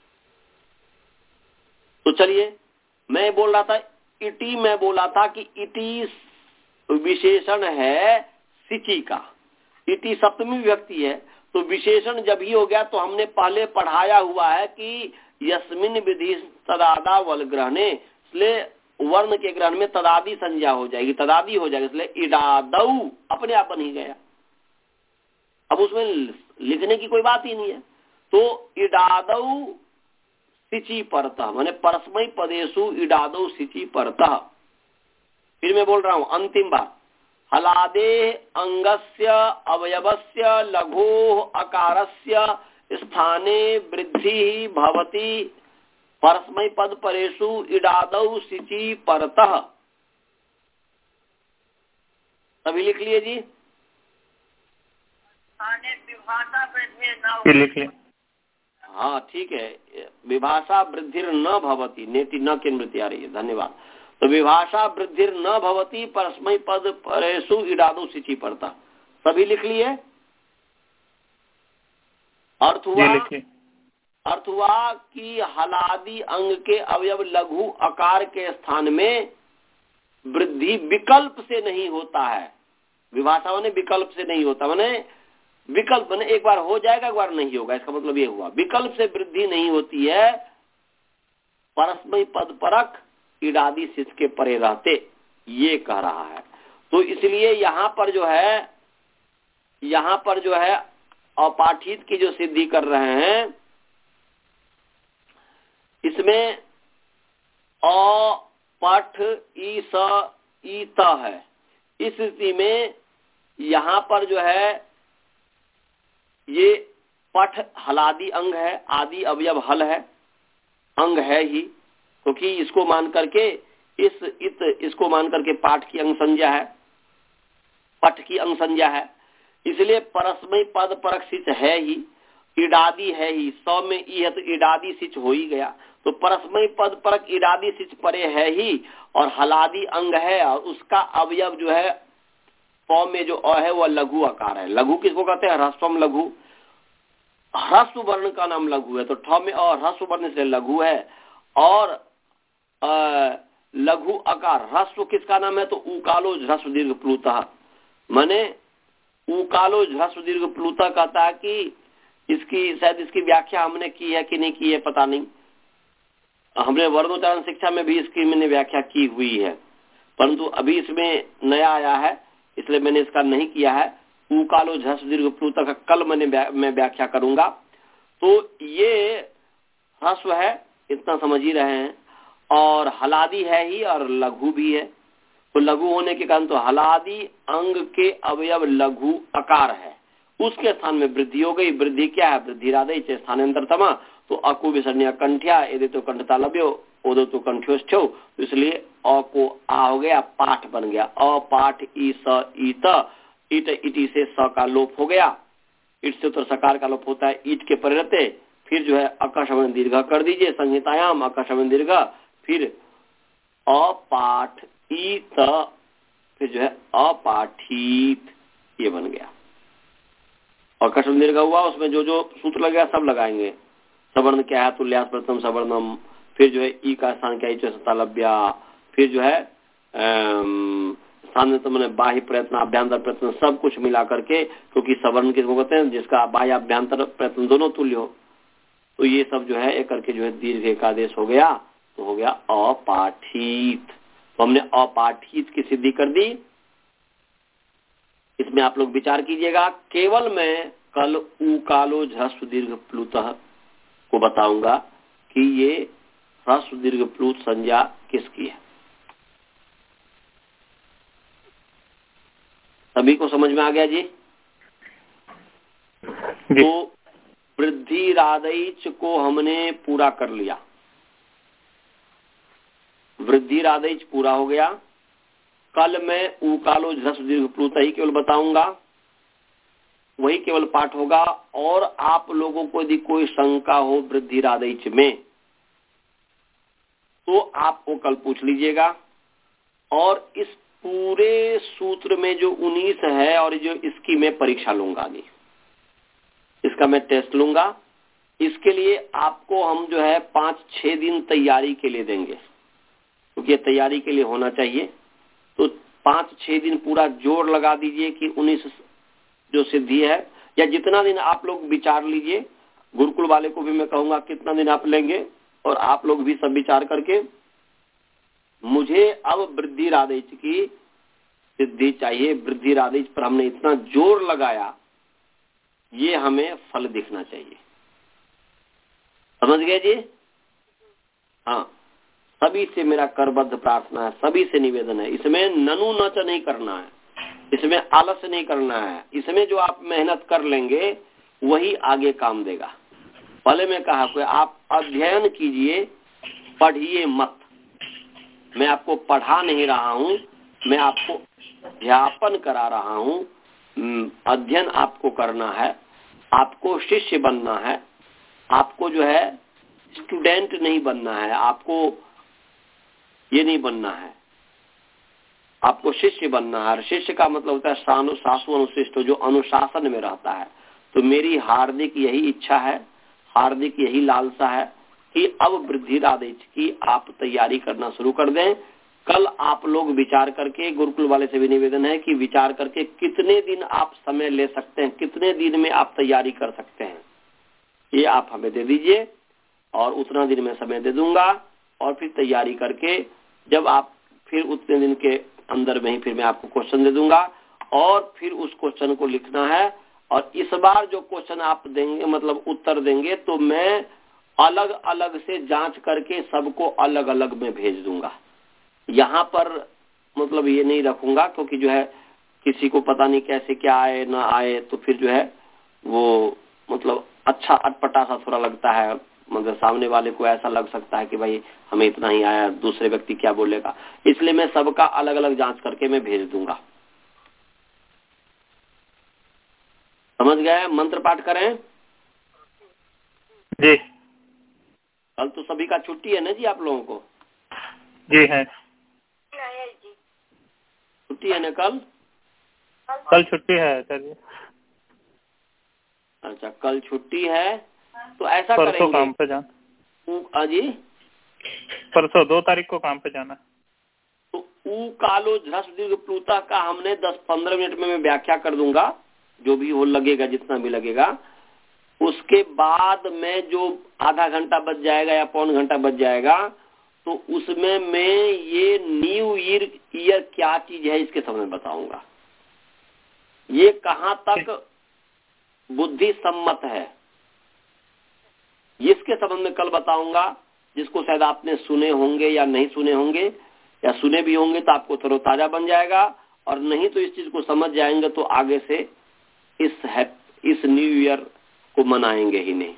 तो चलिए, मैं बोल रहा था इटी, मैं बोला था कि इटी विशेषण है सिचि का। इटी सप्तमी विभक्ति है, तो विशेषण जब ही हो गया तो हमने पहले पढ़ाया हुआ है कि यस्मिन विधि तदादा वल ग्रहणे, इसलिए वर्ण के ग्रहण में तदादी संज्ञा हो जाएगी, तदादी हो जाएगी, इसलिए इडादौ अपने आप बन ही गया। अब उसमें लिखने की कोई बात ही नहीं है। तो इडादौ सिचि परतः, माने परस्मै पदेषु इडादौ सिचि परतः। फिर मैं बोल रहा हूं अंतिम बार, हलादे अंगस्य अवयवस्य लघो अकारस्य स्थाने वृद्धि भवति परस्मै पद परेषु इडादौ सिचि परतः। सभी लिख लिए जी? लिख लिए। हाँ ठीक है, विभाषा वृद्धिर न भवति, नेति न की स्मृति आ रही है, धन्यवाद। तो विभाषा वृद्धिर न भवति परस्मै पद परेषु इडादौ सिचि परतः। सभी लिख लिए? अर्थ हुआ अर्थ हुआ कि हलादि अंग के अवयव लघु आकार के स्थान में वृद्धि विकल्प से नहीं होता है। विभाषा माने विकल्प से नहीं होता, माने विकल्प माने एक बार हो जाएगा एक बार नहीं होगा, इसका मतलब ये हुआ विकल्प से वृद्धि नहीं होती है परस्मै पद परक इडादी सिच के परे रहते, ये कह रहा है। तो इसलिए यहाँ पर जो है यहाँ पर जो है अपाठित की जो सिद्धि कर रहे हैं, इसमें अ पठ ई स ई त है। इस स्थिति में यहाँ पर जो है ये पठ हलादि अंग है, आदि अवयव हल है, अंग है ही, क्योंकि तो इसको मान करके इस इत इसको मान करके पाठ की अंग संज्ञा है, पठ की अंग संज्ञा है। इसलिए परस्मय पद परक सिच है ही, इडादी है ही, सौ में ई है तो इडादी सिच हो ही गया, तो परस्मय पद परक इडादी सिच परे है ही, और हलादी अंग है और उसका अवयव जो है पौ में जो अ है वह लघु आकार है। लघु किसको कहते हैं? ह्रस्वम लघु, ह्रस्व वर्ण का नाम लघु है, तो ठ में और ह्रस्व वर्ण से लघु है। और लघु आकार ह्रस्व किसका नाम है? तो उकालो ह्रस्व दीर्घ प्लुतः, माने उकालो ह्रस्व दीर्घ प्लुतः कहता है कि इसकी शायद इसकी व्याख्या हमने की है कि नहीं की है पता नहीं, हमने वर्णोच्चारण शिक्षा में भी इसकी मैंने व्याख्या की हुई है, परंतु अभी इसमें नया आया है इसलिए मैंने इसका नहीं किया है। उकालो ह्रस्व दीर्घ प्लुतः का कल मैंने मैं व्याख्या करूंगा। तो ये ह्रस्व है, इतना समझ ही रहे हैं, और हलादी है ही और लघु भी है। तो लघु होने के कारण तो हलादी अंग के अवयव लघु आकार है, उसके स्थान में वृद्धि हो गई। वृद्धि क्या है? वृद्धि राधे स्थानांतर तमा, तो अकु विसर्ण्य कंठ्या, यदि तो कंठता लभ्यो, ओदो तो कंठ्योष्ठ्यो, तो इसलिए अ को आ हो गया, पाठ बन गया। अ पाठ ई स ईत, ईट इटी से स का लोप हो गया, ईट से उत्तर सकार का लोप होता है ईट के परिणते। फिर जो है अकशवन दीर्घ कर दीजिए, संहितायाम अकशवन दीर्घ, फिर अपाठित, फिर जो है अपाठित, ये बन गया। और कशवन दीर्घ हुआ, उसमें जो जो सूत्र लग गया सब लगाएंगे। सवर्ण क्या है? तुल्यास प्रथम सवर्णम, फिर जो है ई का स्थान क्या है? सतालभ्या, फिर जो है स्थान तो मैंने बाह्य प्रयत्न अभ्यंतर प्रयत्न सब कुछ मिला करके, क्योंकि सवर्ण किसको कहते हैं? जिसका बाह्य अभ्यंतर प्रयत्न दोनों तुल्य हो, तो ये सब जो है एक करके जो है दीर्घ एकादेश हो गया, तो हो गया अपाठित। तो हमने अपाठित की सिद्धि कर दी। इसमें आप लोग विचार कीजिएगा। केवल मैं कल उकालो ह्रस्व दीर्घ प्लुतः को बताऊंगा कि ये ह्रस्व दीर्घ प्लुत संज्ञा किसकी है। सभी को समझ में आ गया जी? जी। तो वृद्धि रादैच को हमने पूरा कर लिया, वृद्धि रादैच पूरा हो गया। कल मैं उकालो ह्रस्व दीर्घ प्लुत ही केवल बताऊंगा, वही केवल पाठ होगा। और आप लोगों को यदि कोई शंका हो वृद्धि रादैच में, तो आप वो कल पूछ लीजिएगा। और इस पूरे सूत्र में जो उन्नीस है और जो इसकी मैं परीक्षा लूंगा, नहीं इसका मैं टेस्ट लूंगा। इसके लिए आपको हम जो है पांच छह दिन तैयारी के लिए देंगे, क्योंकि तैयारी के लिए होना चाहिए। तो पांच छह दिन पूरा जोर लगा दीजिए कि उन्नीस जो सिद्धि है, या जितना दिन आप लोग विचार लीजिए। गुरुकुल वाले को भी मैं कहूंगा कितना दिन आप लेंगे, और आप लोग भी सब विचार करके मुझे अब वृद्धि रादैच की सिद्धि चाहिए। वृद्धि रादैच पर हमने इतना जोर लगाया, ये हमें फल दिखना चाहिए। समझ गए जी? हाँ, सभी से मेरा करबद्ध प्रार्थना है, सभी से निवेदन है। इसमें ननु नच नहीं करना है, इसमें आलस्य नहीं करना है। इसमें जो आप मेहनत कर लेंगे वही आगे काम देगा। पहले मैं कहा कि आप अध्ययन कीजिए, पढ़िए मत। मैं आपको पढ़ा नहीं रहा हूं, मैं आपको अध्यापन करा रहा हूं। अध्ययन आपको करना है, आपको शिष्य बनना है, आपको जो है स्टूडेंट नहीं बनना है, आपको ये नहीं बनना है, आपको शिष्य बनना है। शिष्य का मतलब होता है सानु सासु अनुशिष्ट, जो अनुशासन में रहता है। तो मेरी हार्दिक यही इच्छा है, हार्दिक यही लालसा है कि अब वृद्धि रादैच की आप तैयारी करना शुरू कर दें। कल आप लोग विचार करके, गुरुकुल वाले से भी निवेदन है कि विचार करके कितने दिन आप समय ले सकते हैं, कितने दिन में आप तैयारी कर सकते हैं, ये आप हमें दे दीजिए। और उतना दिन में समय दे दूंगा, और फिर तैयारी करके जब आप फिर उतने दिन के अंदर में ही फिर मैं आपको क्वेश्चन दे दूंगा, और फिर उस क्वेश्चन को लिखना है। और इस बार जो क्वेश्चन आप देंगे, मतलब उत्तर देंगे, तो मैं अलग अलग से जांच करके सबको अलग अलग में भेज दूंगा। यहाँ पर मतलब ये नहीं रखूंगा, क्योंकि जो है किसी को पता नहीं कैसे क्या आए ना आए, तो फिर जो है वो मतलब अच्छा अटपटा सा थोड़ा लगता है। मतलब सामने वाले को ऐसा लग सकता है कि भाई हमें इतना ही आया, दूसरे व्यक्ति क्या बोलेगा। इसलिए मैं सबका अलग अलग जांच करके मैं भेज दूंगा। समझ गए? मंत्र पाठ करें जी। कल तो सभी का छुट्टी है ना जी, आप लोगों को? जी है, छुट्टी है ना कल? कल छुट्टी है सर जी। अच्छा, कल छुट्टी है तो ऐसा परसों करेंगे। काम पे जाना जी, परसों दो तारीख को काम पे जाना। तो ऊ कालो ध्रस दीर्घ प्लूता का हमने दस पंद्रह मिनट में मैं व्याख्या कर दूंगा, जो भी हो लगेगा, जितना भी लगेगा। उसके बाद में जो आधा घंटा बच जाएगा या पौन घंटा बच जाएगा, तो उसमें मैं ये न्यू ईयर ईयर क्या चीज है इसके समय बताऊंगा। ये कहाँ तक बुद्धि सम्मत है इसके संबंध में कल बताऊंगा, जिसको शायद आपने सुने होंगे या नहीं सुने होंगे, या सुने भी होंगे तो आपको तरोताजा बन जाएगा, और नहीं तो इस चीज को समझ जाएंगे तो आगे से इस इस न्यू ईयर को मनाएंगे ही नहीं।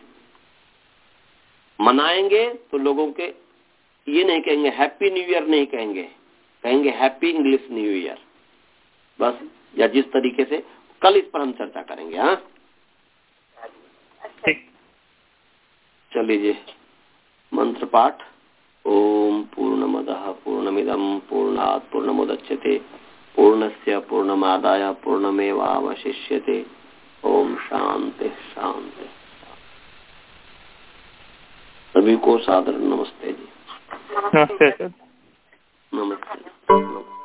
मनाएंगे तो लोगों के ये नहीं कहेंगे हैप्पी न्यू ईयर, नहीं कहेंगे, कहेंगे हैप्पी इंग्लिश न्यू ईयर, बस। या जिस तरीके से कल इस पर हम चर्चा करेंगे। हाँ, चलिए मंत्र पाठ। ओम पूर्णमदः पूर्णमिदं पूर्णात् पूर्णमुदच्यते पूर्णस्य पूर्णमादाय पूर्णमेवावशिष्यते। ओम शांति शांति। सभी को सादर नमस्ते जी। नमस्ते सर। नमस्ते, नमस्ते।